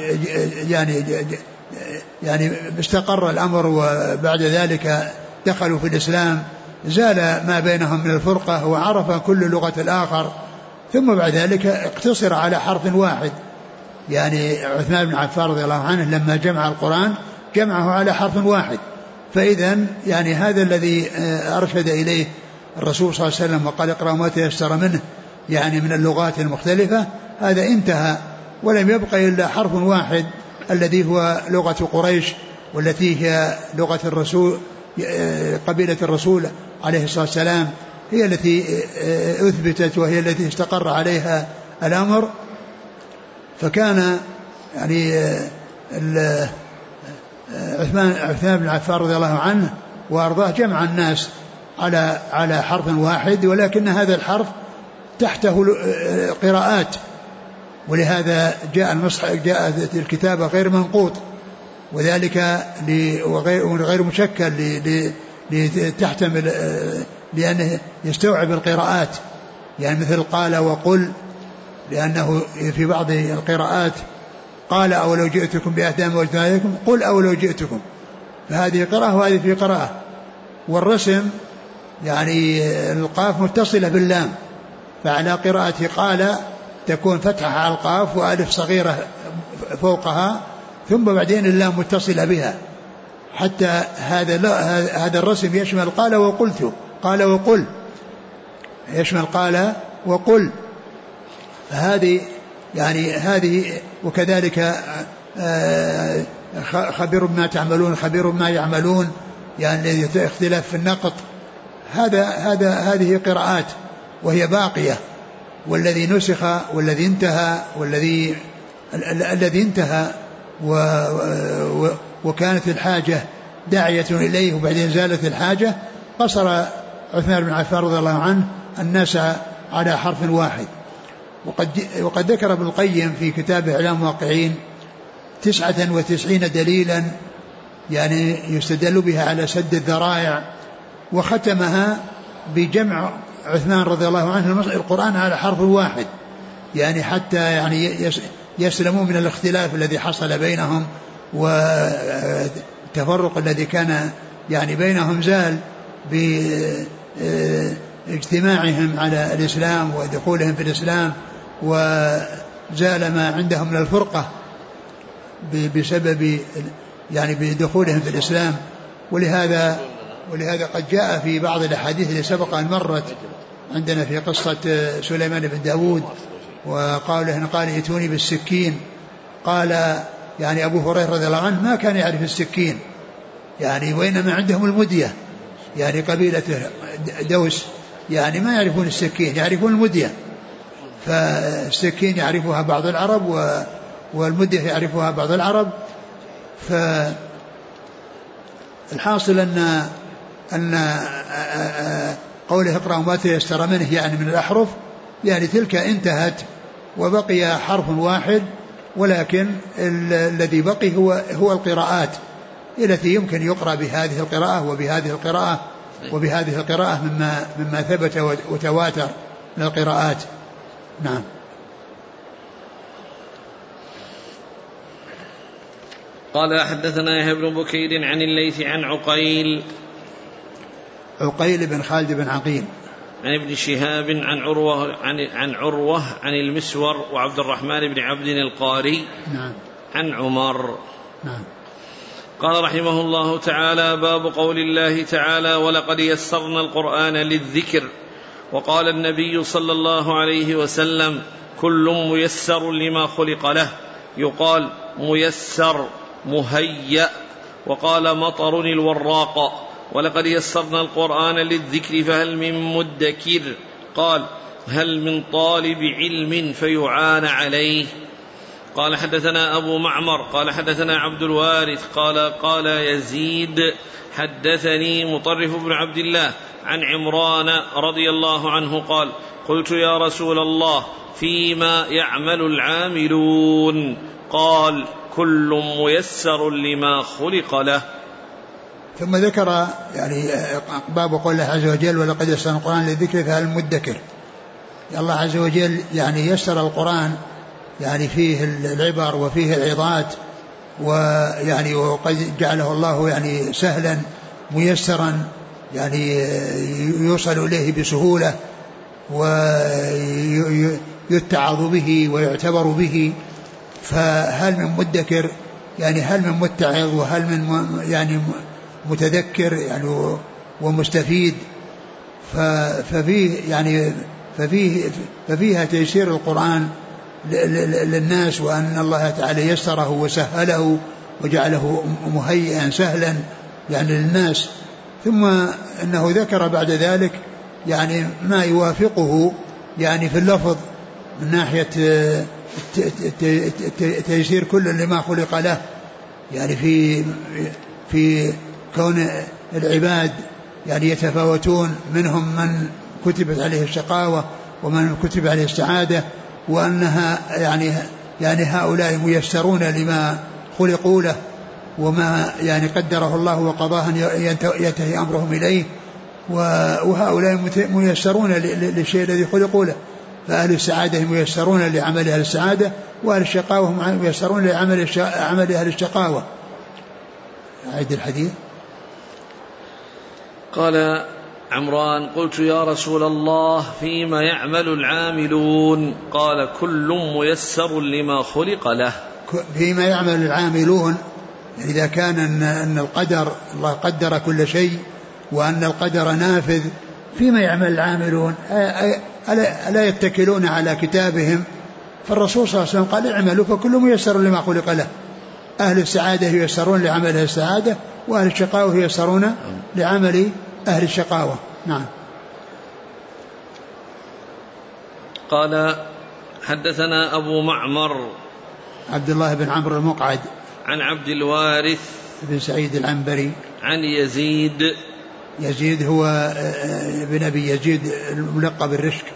Speaker 2: يعني استقر الأمر وبعد ذلك دخلوا في الإسلام زال ما بينهم من الفرقة وعرف كل لغة الآخر، ثم بعد ذلك اقتصر على حرف واحد. يعني عثمان بن عفان رضي الله عنه لما جمع القرآن جمعه على حرف واحد، فإذا يعني هذا الذي أرشد إليه الرسول صلى الله عليه وسلم وقال اقرأوا ما تيسر منه يعني من اللغات المختلفة، هذا انتهى ولم يبقى إلا حرف واحد الذي هو لغة قريش، والتي هي لغة الرسول قبيلة الرسول عليه الصلاة والسلام، هي التي أثبتت وهي التي استقر عليها الأمر. فكان يعني عثمان بن عفان رضي الله عنه وأرضاه جمع الناس على حرف واحد، ولكن هذا الحرف تحته قراءات، ولهذا جاءت الكتابة غير منقوط، وذلك غير مشكل لتحتمل لأنه يستوعب القراءات، يعني مثل قال وقل، لأنه في بعض القراءات قال أو لو جئتكم بأهدى ما وجدتم عليكم، قل أو لو جئتكم، فهذه قراءة وهذه في قراءة. والرسم يعني القاف متصلة باللام، فعلى قراءة قال تكون فتحة على القاف وألف صغيرة فوقها ثم بعدين اللام متصلة بها، حتى هذا الرسم يشمل قال وقلت، قال وقل، يشمل قال وقل. هذه يعني هذه، وكذلك خبير بما تعملون، خبير بما يعملون، يعني اختلاف في النقط. هذه قراءات وهي باقية، والذي نسخ والذي انتهى الذي انتهى وكانت الحاجة داعية إليه وبعدين زالت الحاجة، قصر عثمان بن عفان رضي الله عنه الناس على حرف واحد. وقد ذكر ابن القيم في كتابه إعلام الواقعين 99 دليلا يعني يستدل بها على سد الذرائع، وختمها بجمع عثمان رضي الله عنه القرآن على حرف واحد، يعني حتى يعني يسلموا من الاختلاف الذي حصل بينهم، والتفرق الذي كان يعني بينهم زال باجتماعهم على الإسلام ودخولهم في الإسلام، وزال ما عندهم من الفرقة بسبب يعني بدخولهم في الإسلام. ولهذا قد جاء في بعض الأحاديث اللي سبق أن مرت عندنا في قصة سليمان بن داود، وقال له قال ائتوني بالسكين، قال يعني أبو هريرة رضي الله عنه ما كان يعرف السكين، يعني وإنما عندهم المدية، يعني قبيلة دوس يعني ما يعرفون السكين، يعرفون المدية، فالسكين يعرفها بعض العرب والمدية يعرفها بعض العرب. فالحاصل أن قوله اقرأوا ما تيسر منه يعني من الأحرف، يعني تلك انتهت وبقي حرف واحد، ولكن الذي بقي هو القراءات التي يمكن يقرأ بهذه القراءة وبهذه القراءة وبهذه القراءة مما ثبت وتواتر من القراءات. نعم.
Speaker 1: قال حدثنا يحيى بن بكير عن الليث عن
Speaker 2: عقيل بن خالد بن عقيل
Speaker 1: عن ابن شهاب عن عروة عن المسور وعبد الرحمن بن عبد القاري.
Speaker 2: نعم.
Speaker 1: عن عمر.
Speaker 2: نعم.
Speaker 1: قال رحمه الله تعالى: باب قول الله تعالى: ولقد يسرنا القرآن للذكر. وقال النبي صلى الله عليه وسلم: كل ميسر لما خلق له. يقال ميسر مهيأ. وقال مطر الوراق: ولقد يسرنا القرآن للذكر فهل من مدكر؟ قال: هل من طالب علم فيعان عليه؟ قال حدثنا أبو معمر قال حدثنا عبد الوارث قال يزيد حدثني مطرف بن عبد الله عن عمران رضي الله عنه قال: قلت يا رسول الله فيما يعمل العاملون؟ قال: كل ميسر لما خلق له.
Speaker 2: ثم ذكر يعني باب قول الله عز وجل: ولقد يسرنا القرآن للذكر فهل من مدكر. الله عز وجل يعني يسر القرآن، يعني فيه العبر وفيه العظات، ويعني وقد جعله الله يعني سهلا ميسرا، يعني يوصل إليه بسهولة ويتعظ به ويعتبر به. فهل من مدكر يعني هل من متعظ وهل من يعني متذكر يعني ومستفيد. ففيها تيسير القرآن للناس، وأن الله تعالى يسره وسهله وجعله مهيئا سهلا يعني للناس. ثم أنه ذكر بعد ذلك يعني ما يوافقه يعني في اللفظ من ناحية تيسير كل لما خلق له، يعني في كون العباد يعني يتفاوتون، منهم من كتبت عليه الشقاوة ومن كتب عليه السعادة، وأنها يعني هؤلاء ميسرون لما خلقوا له وما يعني قدره الله وقضاه أن ينتهي أمرهم إليه، وهؤلاء ميسرون للشيء الذي خلقوا له. فأهل السعادة ميسرون لعمل أهل السعادة، وأهل الشقاوة ميسرون لعمل أهل الشقاوة. أعيد الحديث.
Speaker 1: قال عمران: قلت يا رسول الله فيما يعمل العاملون؟ قال: كل ميسر لما خلق له.
Speaker 2: فيما يعمل العاملون إذا كان أن القدر الله قدر كل شيء وأن القدر نافذ، فيما يعمل العاملون ألا يتكلون على كتابهم؟ فالرسول صلى الله عليه وسلم قال: اعملوا فكل ميسر لما خلق له. أهل السعادة ييسرون لعمل أهل السعادة، وأهل الشقاوة ييسرون لعمل أهل الشقاوة. نعم.
Speaker 1: قال حدثنا أبو معمر
Speaker 2: عبد الله بن عمرو المقعد
Speaker 1: عن عبد الوارث
Speaker 2: بن سعيد العنبري
Speaker 1: عن يزيد هو
Speaker 2: ابن أبي يزيد الملقب بالرشك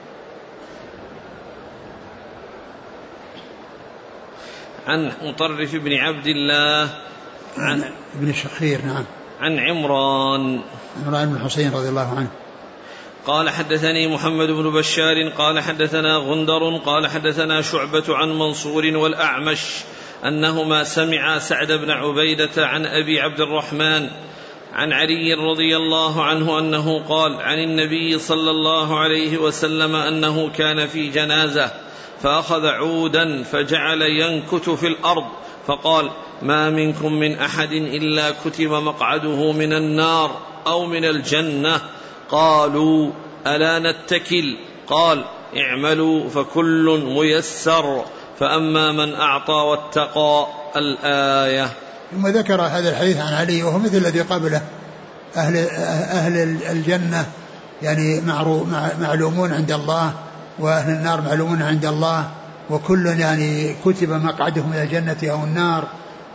Speaker 1: عن مطرف بن عبد الله
Speaker 2: عن ابن الشخير. نعم.
Speaker 1: عن عمران
Speaker 2: بن حسين رضي الله عنه
Speaker 1: قال حدثني محمد بن بشار قال حدثنا غندر قال حدثنا شعبة عن منصور والأعمش أنهما سمعا سعد بن عبيدة عن أبي عبد الرحمن عن علي رضي الله عنه أنه قال عن النبي صلى الله عليه وسلم أنه كان في جنازة فأخذ عودا فجعل ينكت في الأرض فقال: ما منكم من أحد إلا كتب مقعده من النار أو من الجنة. قالوا: ألا نتكل؟ قال: اعملوا فكل ميسر، فأما من أعطى واتقى. الآية.
Speaker 2: ثم ذكر هذا الحديث عن علي وهو مثل الذي قبله. أهل الجنة يعني معلومون عند الله، وأهل النار معلومون عند الله، وكل يعني كتب مقعده من الجنة أو النار.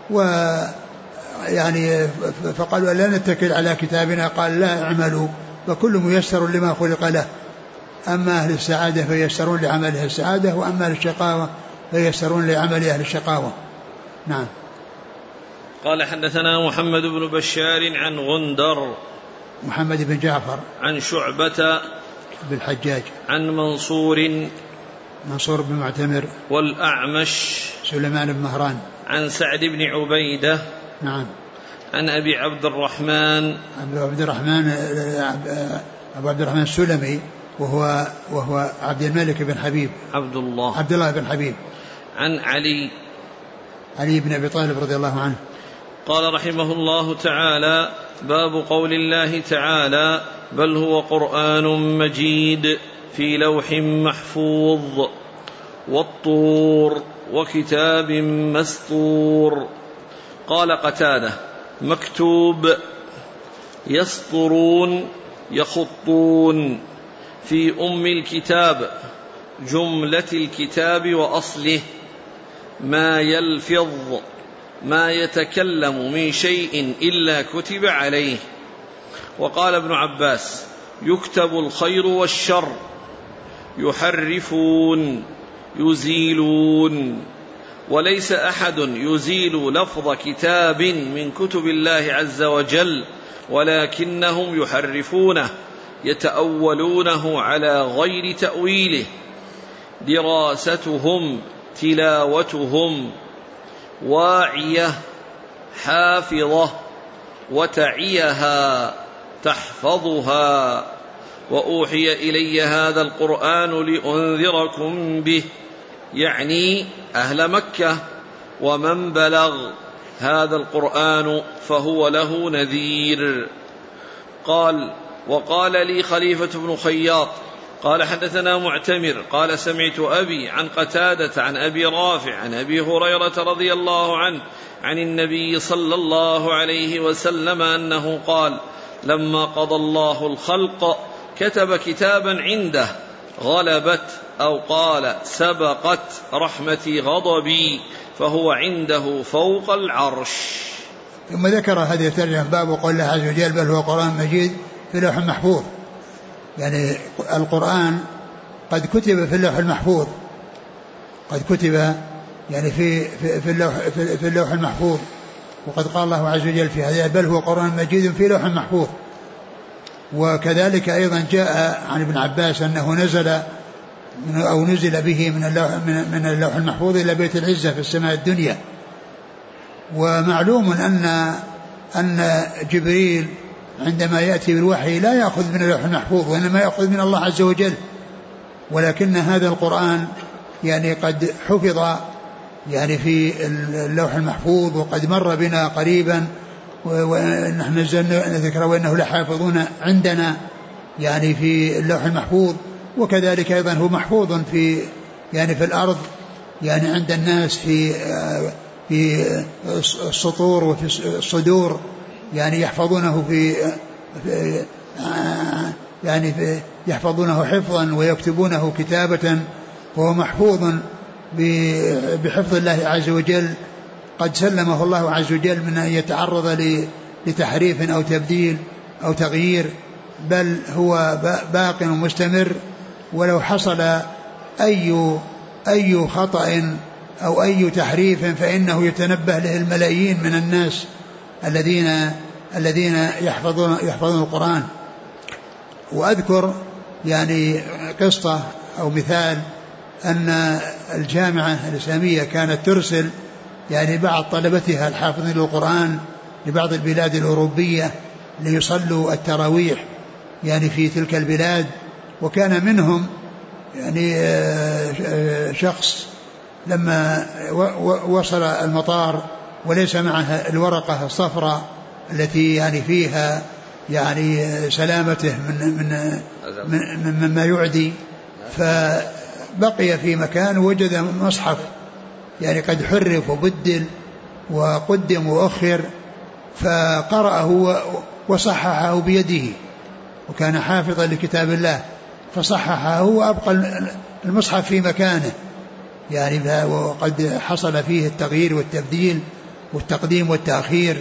Speaker 2: ويعني فقالوا: لا نتكل على كتابنا؟ قال: لا، اعملوا فكل ميسر لما خلق له. أما أهل السعادة فييسرون لعمل أهل السعادة، وأما أهل الشقاوة فييسرون لعمل أهل الشقاوة. نعم.
Speaker 1: قال حدثنا محمد بن بشار عن غندر
Speaker 2: محمد بن جعفر
Speaker 1: عن شعبة
Speaker 2: بالحجاج
Speaker 1: عن منصور بن معتمر
Speaker 2: والأعمش سليمان بن مهران
Speaker 1: عن سعد بن عبيدة
Speaker 2: نعم
Speaker 1: عن أبي عبد الرحمن
Speaker 2: أبو عبد الرحمن السلمي وهو عبد الملك بن حبيب عبد الله بن حبيب
Speaker 1: عن
Speaker 2: علي بن أبي طالب رضي الله عنه.
Speaker 1: قال رحمه الله تعالى: باب قول الله تعالى: بل هو قرآن مجيد في لوح محفوظ والطور وكتاب مسطور. قال قتادة: مكتوب، يسطرون يخطون، في أم الكتاب جملة الكتاب وأصله، ما يلفظ ما يتكلم من شيء إلا كتب عليه. وقال ابن عباس: يكتب الخير والشر، يحرفون يزيلون، وليس أحد يزيل لفظ كتاب من كتب الله عز وجل، ولكنهم يحرفونه، يتأولونه على غير تأويله، دراستهم تلاوتهم، واعية حافظة، وتعيها تحفظها. وأوحي إلي هذا القرآن لأنذركم به، يعني أهل مكة ومن بلغ هذا القرآن فهو له نذير. قال: وقال لي خليفة بن خياط قال: حدثنا معتمر قال: سمعت أبي عن قتادة عن أبي رافع عن أبي هريرة رضي الله عنه عن النبي صلى الله عليه وسلم أنه قال: لما قضى الله الخلق كتب كتابا عنده، غلبت أو قال سبقت رحمتي غضبي، فهو عنده فوق العرش.
Speaker 2: ثم ذكر هذه الترجمة: باب قول الله عز وجل: بل هو قرآن مجيد في لوح محفوظ. يعني القرآن قد كتب في اللوح المحفوظ، قد كتب يعني في اللوح المحفوظ. وقد قال الله عز وجل في هذا: بل هو قرآن مجيد في لوح محفوظ. وكذلك أيضا جاء عن ابن عباس أنه نزل به من اللوح المحفوظ إلى بيت العزة في السماء الدنيا. ومعلوم أن جبريل عندما يأتي بالوحي لا يأخذ من اللوح المحفوظ، وإنما يأخذ من الله عز وجل. ولكن هذا القرآن يعني قد حفظ يعني في اللوح المحفوظ، وقد مر بنا قريبا، ونحن نزلنا ذكر وإنه لحافظون عندنا يعني في اللوح المحفوظ. وكذلك أيضا هو محفوظ في يعني في الأرض، يعني عند الناس في السطور وفي الصدور، يعني يحفظونه يحفظونه حفظا ويكتبونه كتابة، وهو محفوظ بحفظ الله عز وجل. قد سلمه الله عز وجل من أن يتعرض لتحريف أو تبديل أو تغيير، بل هو باق ومستمر. ولو حصل أي خطأ أو أي تحريف فإنه يتنبه له الملايين من الناس الذين يحفظون القرآن. وأذكر يعني قصة أو مثال أن الجامعة الإسلامية كانت ترسل يعني بعض طلبتها الحافظين للقرآن لبعض البلاد الأوروبية ليصلوا التراويح يعني في تلك البلاد. وكان منهم يعني شخص لما وصل المطار وليس معه الورقة الصفراء التي يعني فيها يعني سلامته مما يعدي، فبقي في مكان وجد مصحف يعني قد حرف وبدل وقدم وأخر، فقرأه وصححه بيده، وكان حافظا لكتاب الله فصححه وأبقى المصحف في مكانه يعني. وقد حصل فيه التغيير والتبديل والتقديم والتأخير.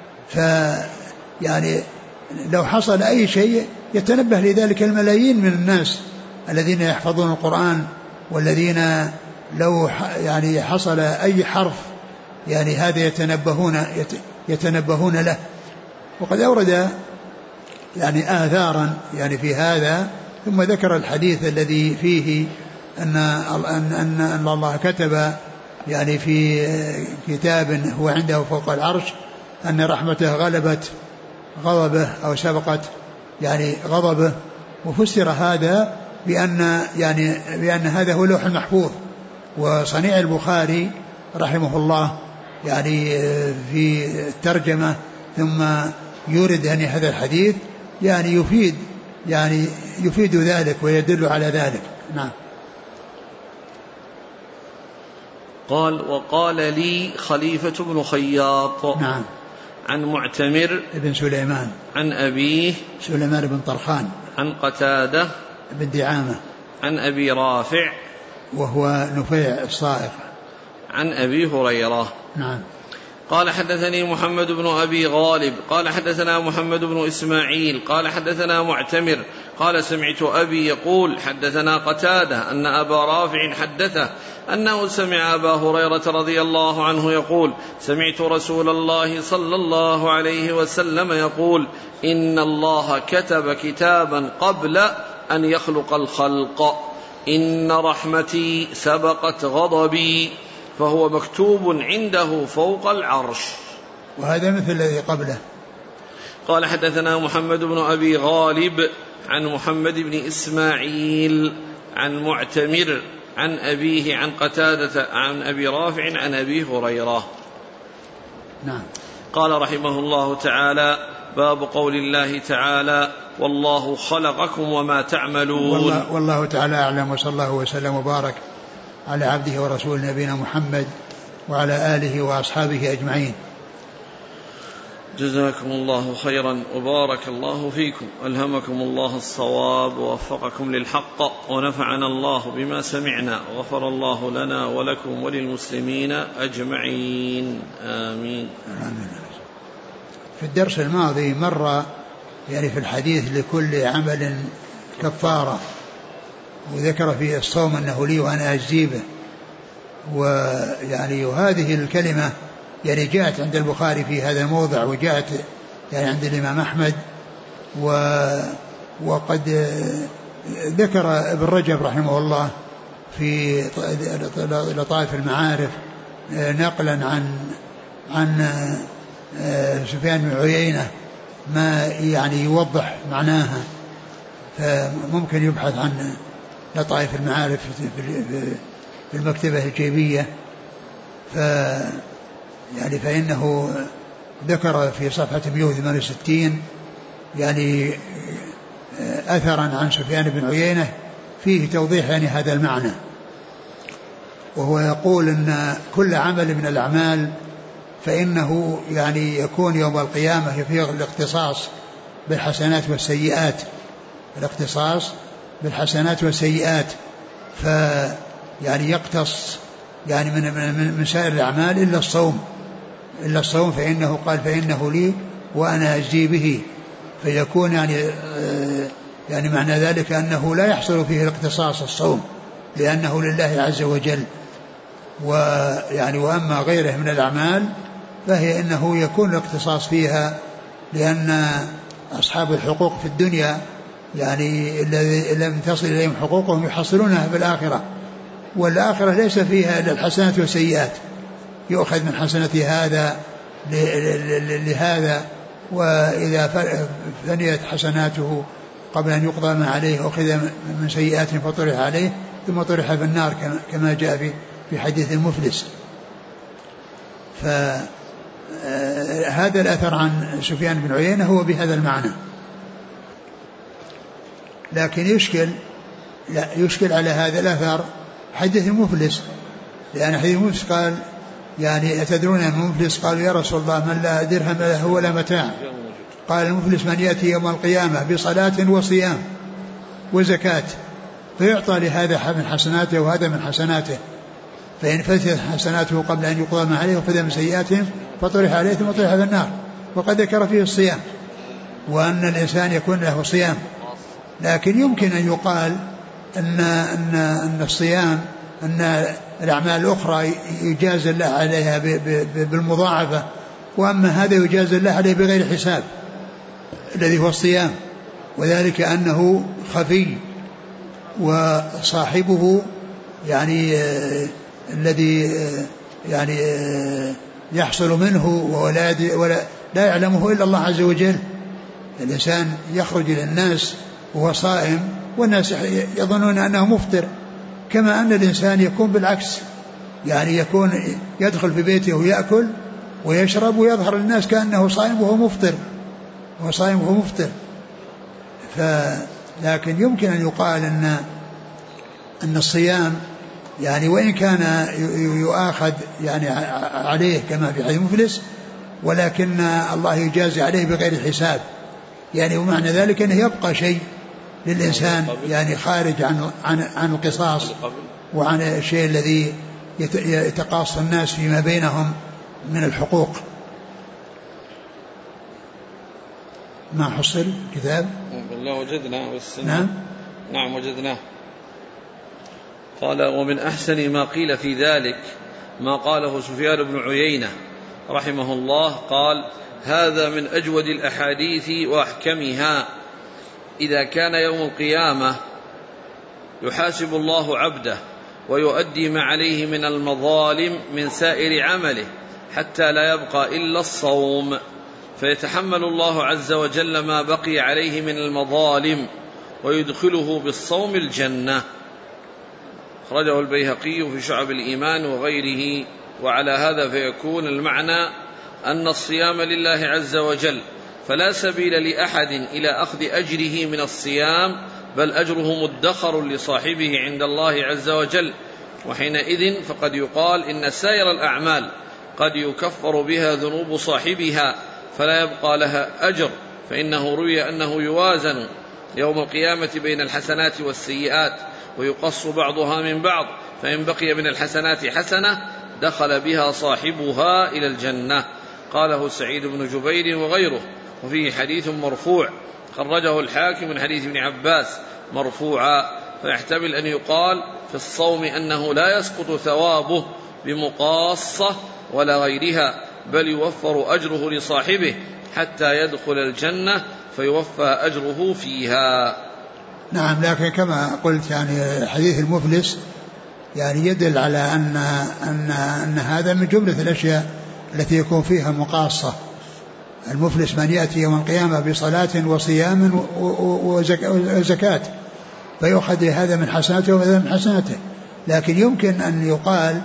Speaker 2: يعني لو حصل أي شيء يتنبه لذلك الملايين من الناس الذين يحفظون القرآن، والذين لو يعني حصل أي حرف يعني هذا يتنبهون له. وقد أورد يعني آثارا يعني في هذا. ثم ذكر الحديث الذي فيه أن الله كتب يعني في كتاب هو عنده فوق العرش أن رحمته غلبت غضبه أو سبقت يعني غضبه. وفسر هذا بأن هذا هو اللوح المحفوظ. وصنيع البخاري رحمه الله يعني في الترجمة ثم يورد يعني هذا الحديث يعني يفيد ذلك ويدل على ذلك. نعم.
Speaker 1: قال وقال لي خليفة بن خياط
Speaker 2: نعم
Speaker 1: عن معتمر
Speaker 2: ابن سليمان
Speaker 1: عن أبيه
Speaker 2: سليمان بن طرخان
Speaker 1: عن قتادة
Speaker 2: بن دعامة
Speaker 1: عن أبي رافع
Speaker 2: وهو نفيع الصائغ
Speaker 1: عن أبي هريرة.
Speaker 2: نعم.
Speaker 1: قال حدثني محمد بن أبي غالب قال حدثنا محمد بن إسماعيل قال حدثنا معتمر قال سمعت أبي يقول حدثنا قتادة أن أبا رافع حدثه أنه سمع أبا هريرة رضي الله عنه يقول سمعت رسول الله صلى الله عليه وسلم يقول إن الله كتب كتابا قبل أن يخلق الخلق إن رحمتي سبقت غضبي فهو مكتوب عنده فوق العرش.
Speaker 2: وهذا مثل الذي قبله.
Speaker 1: قال حدثنا محمد بن أبي غالب عن محمد بن إسماعيل عن معتمر عن أبيه عن قتادة عن أبي رافع عن أبي هريرة.
Speaker 2: نعم.
Speaker 1: قال رحمه الله تعالى باب قول الله تعالى والله خلقكم وما تعملون.
Speaker 2: والله تعالى أعلم وصلى الله وسلم وبارك على عبده ورسول نبينا محمد وعلى آله وأصحابه أجمعين.
Speaker 1: جزاكم الله خيرا وبارك الله فيكم ألهمكم الله الصواب ووفقكم للحق ونفعنا الله بما سمعنا وغفر الله لنا ولكم وللمسلمين أجمعين آمين.
Speaker 2: في الدرس الماضي مر يعني في الحديث لكل عمل كفارة وذكر في الصوم أنه لي وأنا أجزي به. وهذه الكلمة يعني جاءت عند البخاري في هذا الموضع وجاءت يعني عند الإمام أحمد وقد ذكر ابن رجب رحمه الله في لطائف المعارف نقلا عن سفيان بن عيينة ما يعني يوضح معناها. فممكن يبحث عن لطائف المعارف في المكتبة الجيبية فإنه ذكر في صفحة 168 يعني أثرا عن سفيان بن عيينة فيه توضيح يعني هذا المعنى. وهو يقول أن كل عمل من الأعمال فإنه يعني يكون يوم القيامة في الاختصاص بالحسنات والسيئات الاختصاص بالحسنات والسيئات فيعني يقتص يعني من سائر الأعمال إلا الصوم فإنه قال فإنه لي وأنا أجزي به. فيكون يعني معنى ذلك أنه لا يحصل فيه الاختصاص الصوم لأنه لله عز وجل. وأما غيره من الأعمال فهي إنه يكون الاختصاص فيها لأن أصحاب الحقوق في الدنيا يعني الذي لم تصل إليهم حقوقهم يحصلونها في الآخرة. والآخرة ليس فيها إلا الحسنات والسيئات يؤخذ من حسنة هذا لهذا وإذا فنيت حسناته قبل أن يقضى ما عليه أخذ من سيئات فطرح عليه ثم طرح في النار كما جاء في حديث المفلس. فهذا الأثر عن سفيان بن عيينة هو بهذا المعنى. لكن يشكل على هذا الأثر حديث المفلس لأن حديث المفلس قال يعني أتدرون من المفلس؟ قالوا يا رسول الله من لا درهم له ولا متاع. قال المفلس من يأتي يوم القيامة بصلاة وصيام وزكاة فيعطى لهذا من حسناته وهذا من حسناته فإن فتت حسناته قبل أن يقضى ما عليه وخذ من سيئاتهم فطرح عليه ثم طرح في النار. وقد ذكر فيه الصيام وأن الإنسان يكون له صيام. لكن يمكن أن يقال أن الصيام أن الأعمال الأخرى يجاز الله عليها بالمضاعفة وأما هذا يجاز الله عليه بغير حساب الذي هو الصيام، وذلك أنه خفي، وصاحبه يعني الذي يعني يحصل منه ولا يعلمه إلا الله عز وجل. الإنسان يخرج إلى الناس وهو صائم والناس يظنون أنه مفطر، كما أن الإنسان يكون بالعكس، يعني يكون يدخل في بيته ويأكل ويشرب ويظهر للناس كأنه صائم وهو مفطر، وهو صائم وهو مفطر. لكن يمكن أن يقال أن الصيام يعني وإن كان يؤاخذ يعني عليه كما في حديث المفلس، ولكن الله يجازي عليه بغير حساب، يعني ومعنى ذلك أنه يبقى شيء للإنسان يعني خارج عن القصاص وعن الشيء الذي يتقاص الناس فيما بينهم من الحقوق. ما حصل كتاب
Speaker 1: والله وجدنا
Speaker 2: نعم
Speaker 1: وجدناه. قال ومن أحسن ما قيل في ذلك ما قاله سفيان بن عيينة رحمه الله قال هذا من أجود الأحاديث وأحكمها. إذا كان يوم القيامة يحاسب الله عبده ويؤدي ما عليه من المظالم من سائر عمله حتى لا يبقى إلا الصوم، فيتحمل الله عز وجل ما بقي عليه من المظالم ويدخله بالصوم الجنة. أخرجه البيهقي في شعب الإيمان وغيره. وعلى هذا فيكون المعنى أن الصيام لله عز وجل، فلا سبيل لأحد إلى أخذ أجره من الصيام، بل أجره مدخر لصاحبه عند الله عز وجل. وحينئذ فقد يقال إن سائر الأعمال قد يكفر بها ذنوب صاحبها فلا يبقى لها أجر، فإنه روي أنه يوازن يوم القيامة بين الحسنات والسيئات ويقص بعضها من بعض، فإن بقي من الحسنات حسنة دخل بها صاحبها إلى الجنة. قاله سعيد بن جبير وغيره. وفيه حديث مرفوع خرجه الحاكم من حديث ابن عباس مرفوعا، فيحتمل أن يقال في الصوم أنه لا يسقط ثوابه بمقاصة ولا غيرها، بل يوفر أجره لصاحبه حتى يدخل الجنة فيوفى أجره فيها.
Speaker 2: نعم، لكن كما قلت يعني حديث المفلس يعني يدل على أن هذا من جملة الأشياء التي يكون فيها مقاصة. المفلس من يأتي يوم القيامة بصلاة وصيام وزكاة فيؤخذ هذا من حسناته وهذا من حسناته. لكن يمكن أن يقال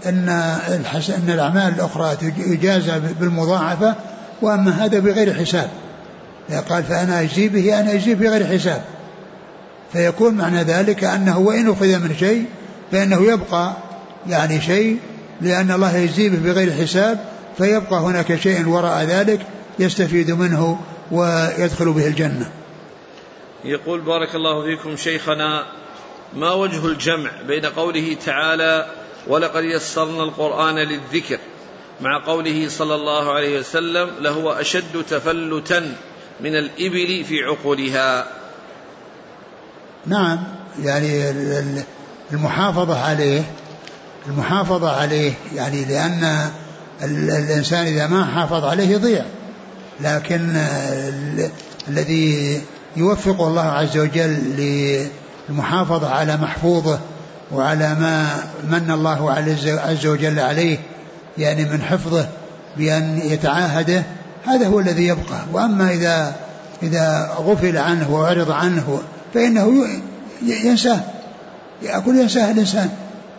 Speaker 2: أن الأعمال الأخرى يجازى بالمضاعفة، وأما هذا بغير حساب. قال فأنا أجزي به، أنا أجزي بغير حساب، فيكون معنى ذلك أنه وإن أخذ من شيء فإنه يبقى يعني شيء، لأن الله يجزي به بغير حساب، فيبقى هناك شيء وراء ذلك يستفيد منه ويدخل به الجنة.
Speaker 1: يقول بارك الله فيكم شيخنا، ما وجه الجمع بين قوله تعالى ولقد يسرنا القرآن للذكر مع قوله صلى الله عليه وسلم لهو أشد تفلتا من الإبل في عقولها؟
Speaker 2: نعم، يعني المحافظة عليه يعني لأن الإنسان إذا ما حافظ عليه يضيع، لكن الذي يوفق الله عز وجل للمحافظة على محفوظه وعلى ما من الله عز وجل عليه يعني من حفظه بأن يتعاهده، هذا هو الذي يبقى. وأما إذا غفل عنه وعرض عنه فإنه ينساه، يأكل ينساه الإنسان،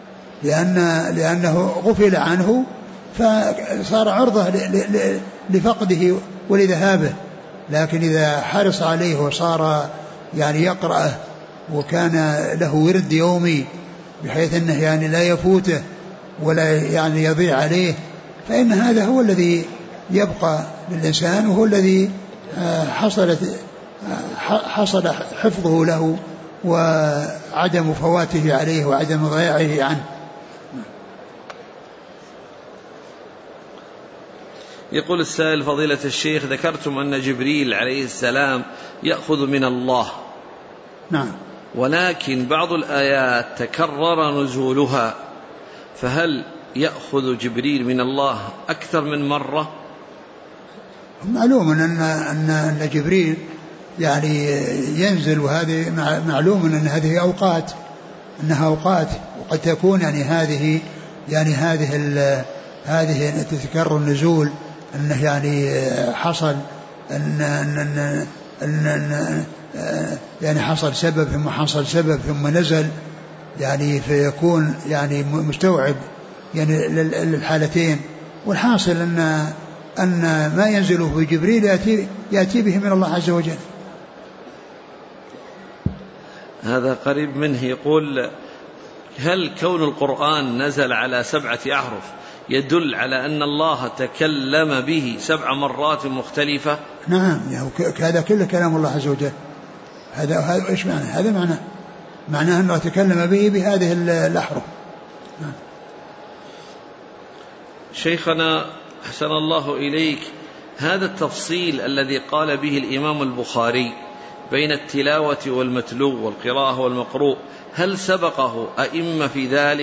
Speaker 2: لأنه غفل عنه فصار عرضة لفقده ولذهابه. لكن إذا حرص عليه وصار يعني يقرأه وكان له ورد يومي بحيث أنه يعني لا يفوته ولا يعني يضيع عليه، فإن هذا هو الذي يبقى للإنسان، وهو الذي حصل حفظه له وعدم فواته عليه وعدم ضياعه عنه.
Speaker 1: يقول السائل فضيلة الشيخ، ذكرتم أن جبريل عليه السلام يأخذ من الله،
Speaker 2: نعم،
Speaker 1: ولكن بعض الآيات تكرر نزولها، فهل يأخذ جبريل من الله أكثر من مرة؟
Speaker 2: معلوم أن جبريل يعني ينزل، وهذه معلوم أن هذه أوقات وقد تكون يعني هذه تتكرر النزول، أنه يعني حصل يعني حصل سبب ثم حصل سبب ثم نزل، يعني فيكون يعني مستوعب يعني للحالتين. والحاصل أن ما ينزله بجبريل يأتي به من الله عز وجل.
Speaker 1: هذا قريب منه يقول: هل كون القرآن نزل على 7 أحرف يدل على أن الله تكلم به 7 مرات مختلفة؟
Speaker 2: نعم، هذا كله كلام الله عز وجل. هذا إيش معنى؟ هذا معناه أنه تكلم به بهذه الأحرف. نعم.
Speaker 1: شيخنا أحسن الله إليك، هذا التفصيل الذي قال به الإمام البخاري بين التلاوة والمتلو والقراءة والمقروء، هل سبقه أئمة في ذلك؟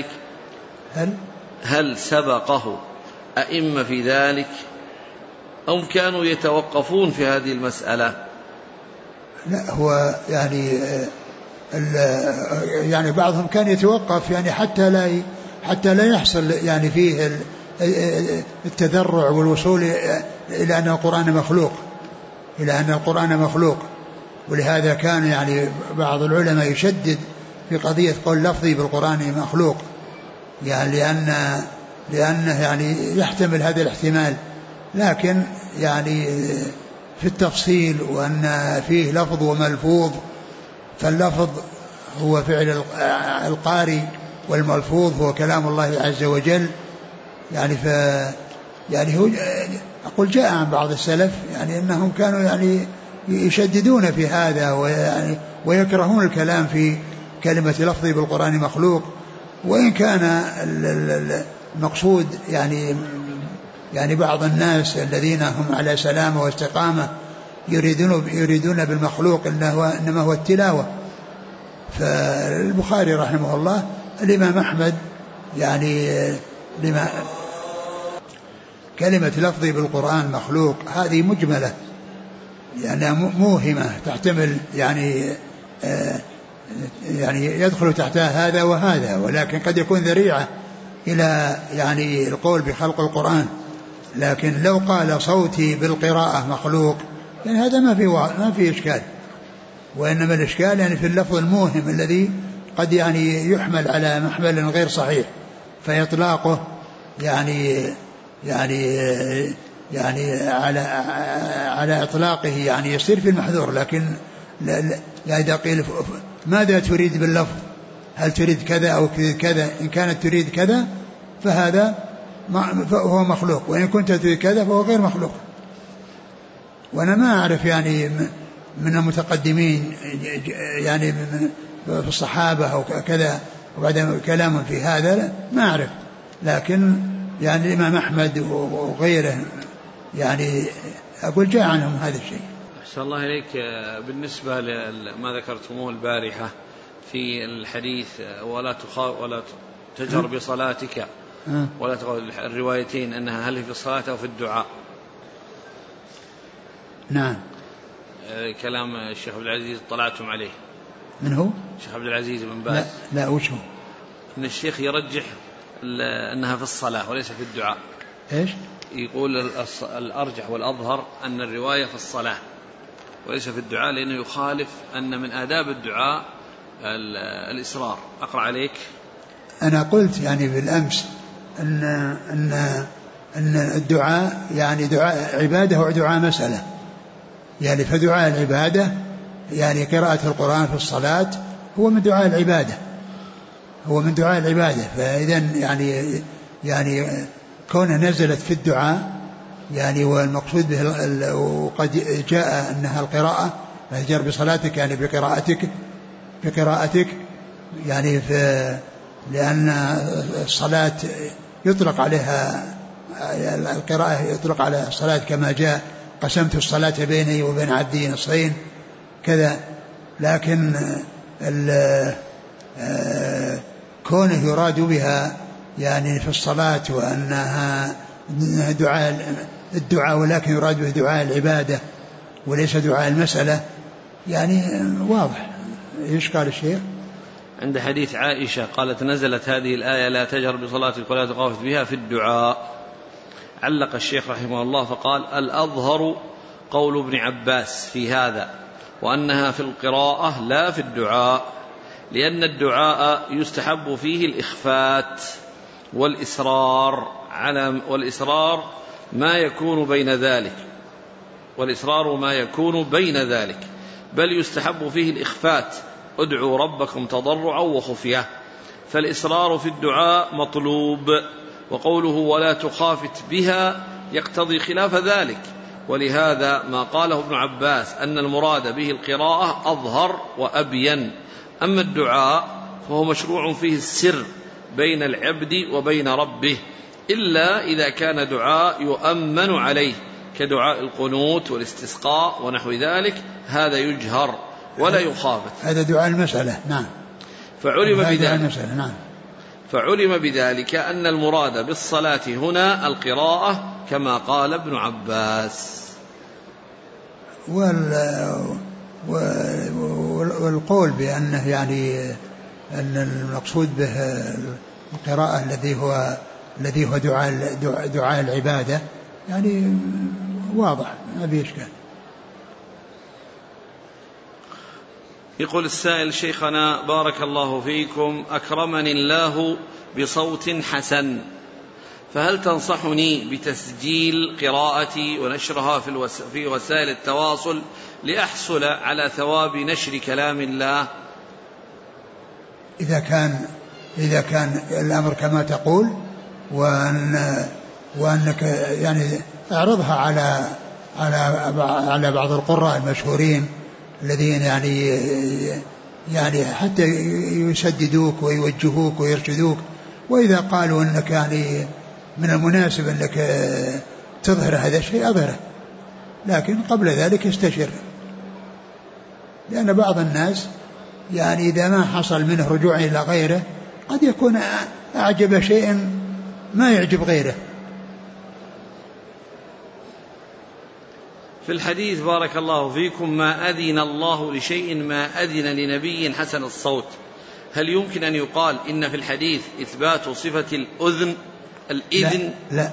Speaker 1: هل سبقه أئمة في ذلك أم كانوا يتوقفون في هذه المسألة؟
Speaker 2: لا، هو يعني بعضهم كان يتوقف يعني حتى لا يحصل يعني فيه التذرع والوصول إلى أن القرآن مخلوق. ولهذا كان يعني بعض العلماء يشدد في قضية قول لفظي بالقرآن مخلوق، يعني لأنه يعني يحتمل هذا الاحتمال، لكن يعني في التفصيل وأن فيه لفظ وملفوظ، فاللفظ هو فعل القارئ والملفوظ هو كلام الله عز وجل. يعني هو أقول جاء عن بعض السلف يعني أنهم كانوا يعني يشددون في هذا ويكرهون الكلام في كلمة لفظي بالقرآن مخلوق، وإن كان المقصود يعني بعض الناس الذين هم على سلامة واستقامة يريدون بالمخلوق إنما هو التلاوة. فالبخاري رحمه الله، الإمام أحمد يعني لما كلمة لفظي بالقرآن مخلوق هذه مجملة يعني موهمة تحتمل يعني يدخل تحتها هذا وهذا، ولكن قد يكون ذريعة إلى يعني القول بخلق القرآن. لكن لو قال صوتي بالقراءة مخلوق يعني هذا ما في إشكال، وإنما الإشكال يعني في اللفظ الموهم الذي قد يعني يحمل على محمل غير صحيح، فيطلاقه يعني على إطلاقه يعني يصير في المحذور. لكن لا إذا قيل ماذا تريد باللفظ، هل تريد كذا أو تريد كذا، إن كانت تريد كذا فهذا فهو مخلوق، وإن كنت تريد كذا فهو غير مخلوق. وأنا ما أعرف يعني من المتقدمين يعني في الصحابة أو كذا وبعد كلام في هذا ما أعرف، لكن يعني الإمام أحمد وغيره يعني أقول جاء عنهم هذا الشيء.
Speaker 1: أحسن الله إليك. بالنسبة لما ذكرتموه البارحة في الحديث ولا تجهر بصلاتك ولا تقول الروايتين أنها هل في الصلاة أو في الدعاء؟
Speaker 2: نعم.
Speaker 1: كلام الشيخ عبد العزيز طلعتم عليه.
Speaker 2: من هو؟
Speaker 1: الشيخ عبد العزيز بن باز.
Speaker 2: لا وش هو؟
Speaker 1: أن الشيخ يرجح أنها في الصلاة وليس في الدعاء.
Speaker 2: إيش؟
Speaker 1: يقول الأرجح والأظهر أن الرواية في الصلاة وليس في الدعاء، لأنه يخالف أن من آداب الدعاء الإصرار. أقرأ عليك.
Speaker 2: أنا قلت يعني بالأمس أن الدعاء يعني دعاء عبادة ودعاء مسألة، يعني فدعاء العبادة يعني قراءة القرآن في الصلاة هو من دعاء العبادة، فإذا يعني كونها نزلت في الدعاء يعني والمقصود به وقد جاء أنها القراءة فجر بصلاتك يعني بقراءتك يعني لأن الصلاة يطلق عليها القراءة يطلق على الصلاة كما جاء قسمت الصلاة بيني وبين عبدي نصفين كذا. لكن كونه يراد بها يعني في الصلاة وأنها الدعاء ولكن يراد به دعاء العبادة وليس دعاء المسألة، يعني واضح. إيش قال الشيخ؟
Speaker 1: عند حديث عائشة قالت نزلت هذه الآية لا تجهر بصلاتك ولا تخافت بها في الدعاء. علق الشيخ رحمه الله فقال الأظهر قول ابن عباس في هذا، وأنها في القراءة لا في الدعاء، لأن الدعاء يستحب فيه الإخفات والإسرار ما يكون بين ذلك، بل يستحب فيه الإخفات، ادعوا ربكم تضرعا وخفية، فالإصرار في الدعاء مطلوب، وقوله ولا تخافت بها يقتضي خلاف ذلك، ولهذا ما قاله ابن عباس أن المراد به القراءة أظهر وأبين. أما الدعاء فهو مشروع فيه السر بين العبد وبين ربه، إلا إذا كان دعاء يؤمن عليه كدعاء القنوت والاستسقاء ونحو ذلك، هذا يجهر ولا يخافت،
Speaker 2: هذا دعاء المسألة. نعم.
Speaker 1: فعلم بذلك أن المراد بالصلاة هنا القراءة كما قال ابن عباس.
Speaker 2: والقول بأنه يعني أن المقصود به القراءة الذي هو دعاء العبادة يعني واضح ما فيه إشكال.
Speaker 1: يقول السائل شيخنا بارك الله فيكم أكرمني الله بصوت حسن، فهل تنصحني بتسجيل قراءتي ونشرها في وسائل التواصل لأحصل على ثواب نشر كلام الله؟
Speaker 2: إذا كان الأمر كما تقول، وأنك يعني اعرضها على بعض القراء المشهورين الذين يعني حتى يسددوك ويوجهوك ويرشدوك، وإذا قالوا أنك يعني من المناسب أنك تظهر هذا الشيء أظهره، لكن قبل ذلك استشر، لأن بعض الناس يعني إذا ما حصل منه رجوع إلى غيره قد يكون أعجب شيء ما يعجب غيره.
Speaker 1: في الحديث بارك الله فيكم ما أذن الله لشيء ما أذن لنبي حسن الصوت، هل يمكن أن يقال إن في الحديث إثبات صفة الإذن؟
Speaker 2: لا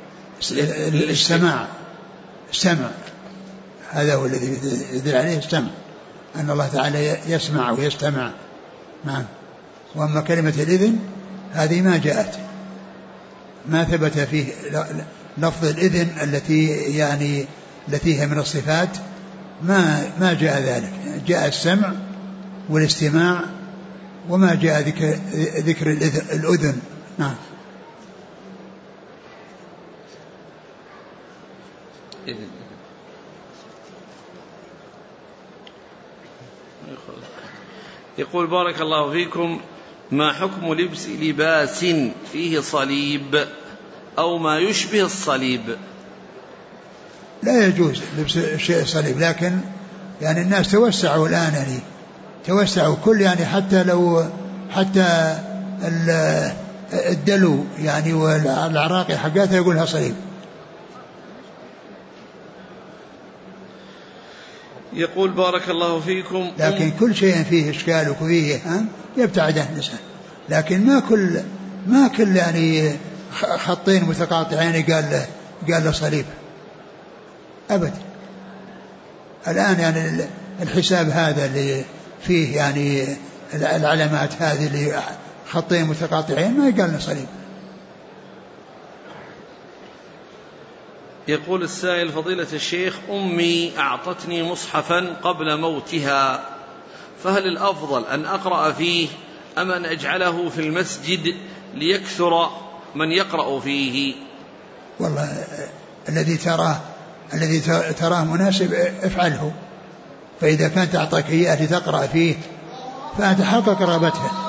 Speaker 2: السمع هذا هو الذي يدل عليه السمع، أن الله تعالى يسمع ويستمع. نعم. وأما كلمة الإذن هذه ما جاءت، ما ثبت فيه لفظ الإذن التي هي من الصفات، ما جاء ذلك، جاء السمع والاستماع وما جاء ذكر الأذن. نعم.
Speaker 1: يقول بارك الله فيكم ما حكم لبس لباس فيه صليب أو ما يشبه الصليب؟
Speaker 2: لا يجوز لبس شيء صليب، لكن يعني الناس توسعوا الآن، يعني توسعوا كل يعني حتى الدلو يعني والعراقي حقاتها يقولها صليب.
Speaker 1: يقول بارك الله فيكم
Speaker 2: لكن كل شيء فيه إشكال وفيه يبتعد عن النساء، لكن ما كل يعني خطين متقاطعين قال له صليب أبدا. الآن يعني الحساب هذا اللي فيه يعني العلامات هذه اللي خطين متقاطعين ما يقال له صليب.
Speaker 1: يقول السائل فضيلة الشيخ أمي أعطتني مصحفا قبل موتها، فهل الأفضل أن أقرأ فيه أم أن أجعله في المسجد ليكثر من يقرأ فيه؟
Speaker 2: والله الذي تراه مناسب افعله، فإذا كانت أعطاك إياه لتقرأ فيه فأنت حقق رغبتها.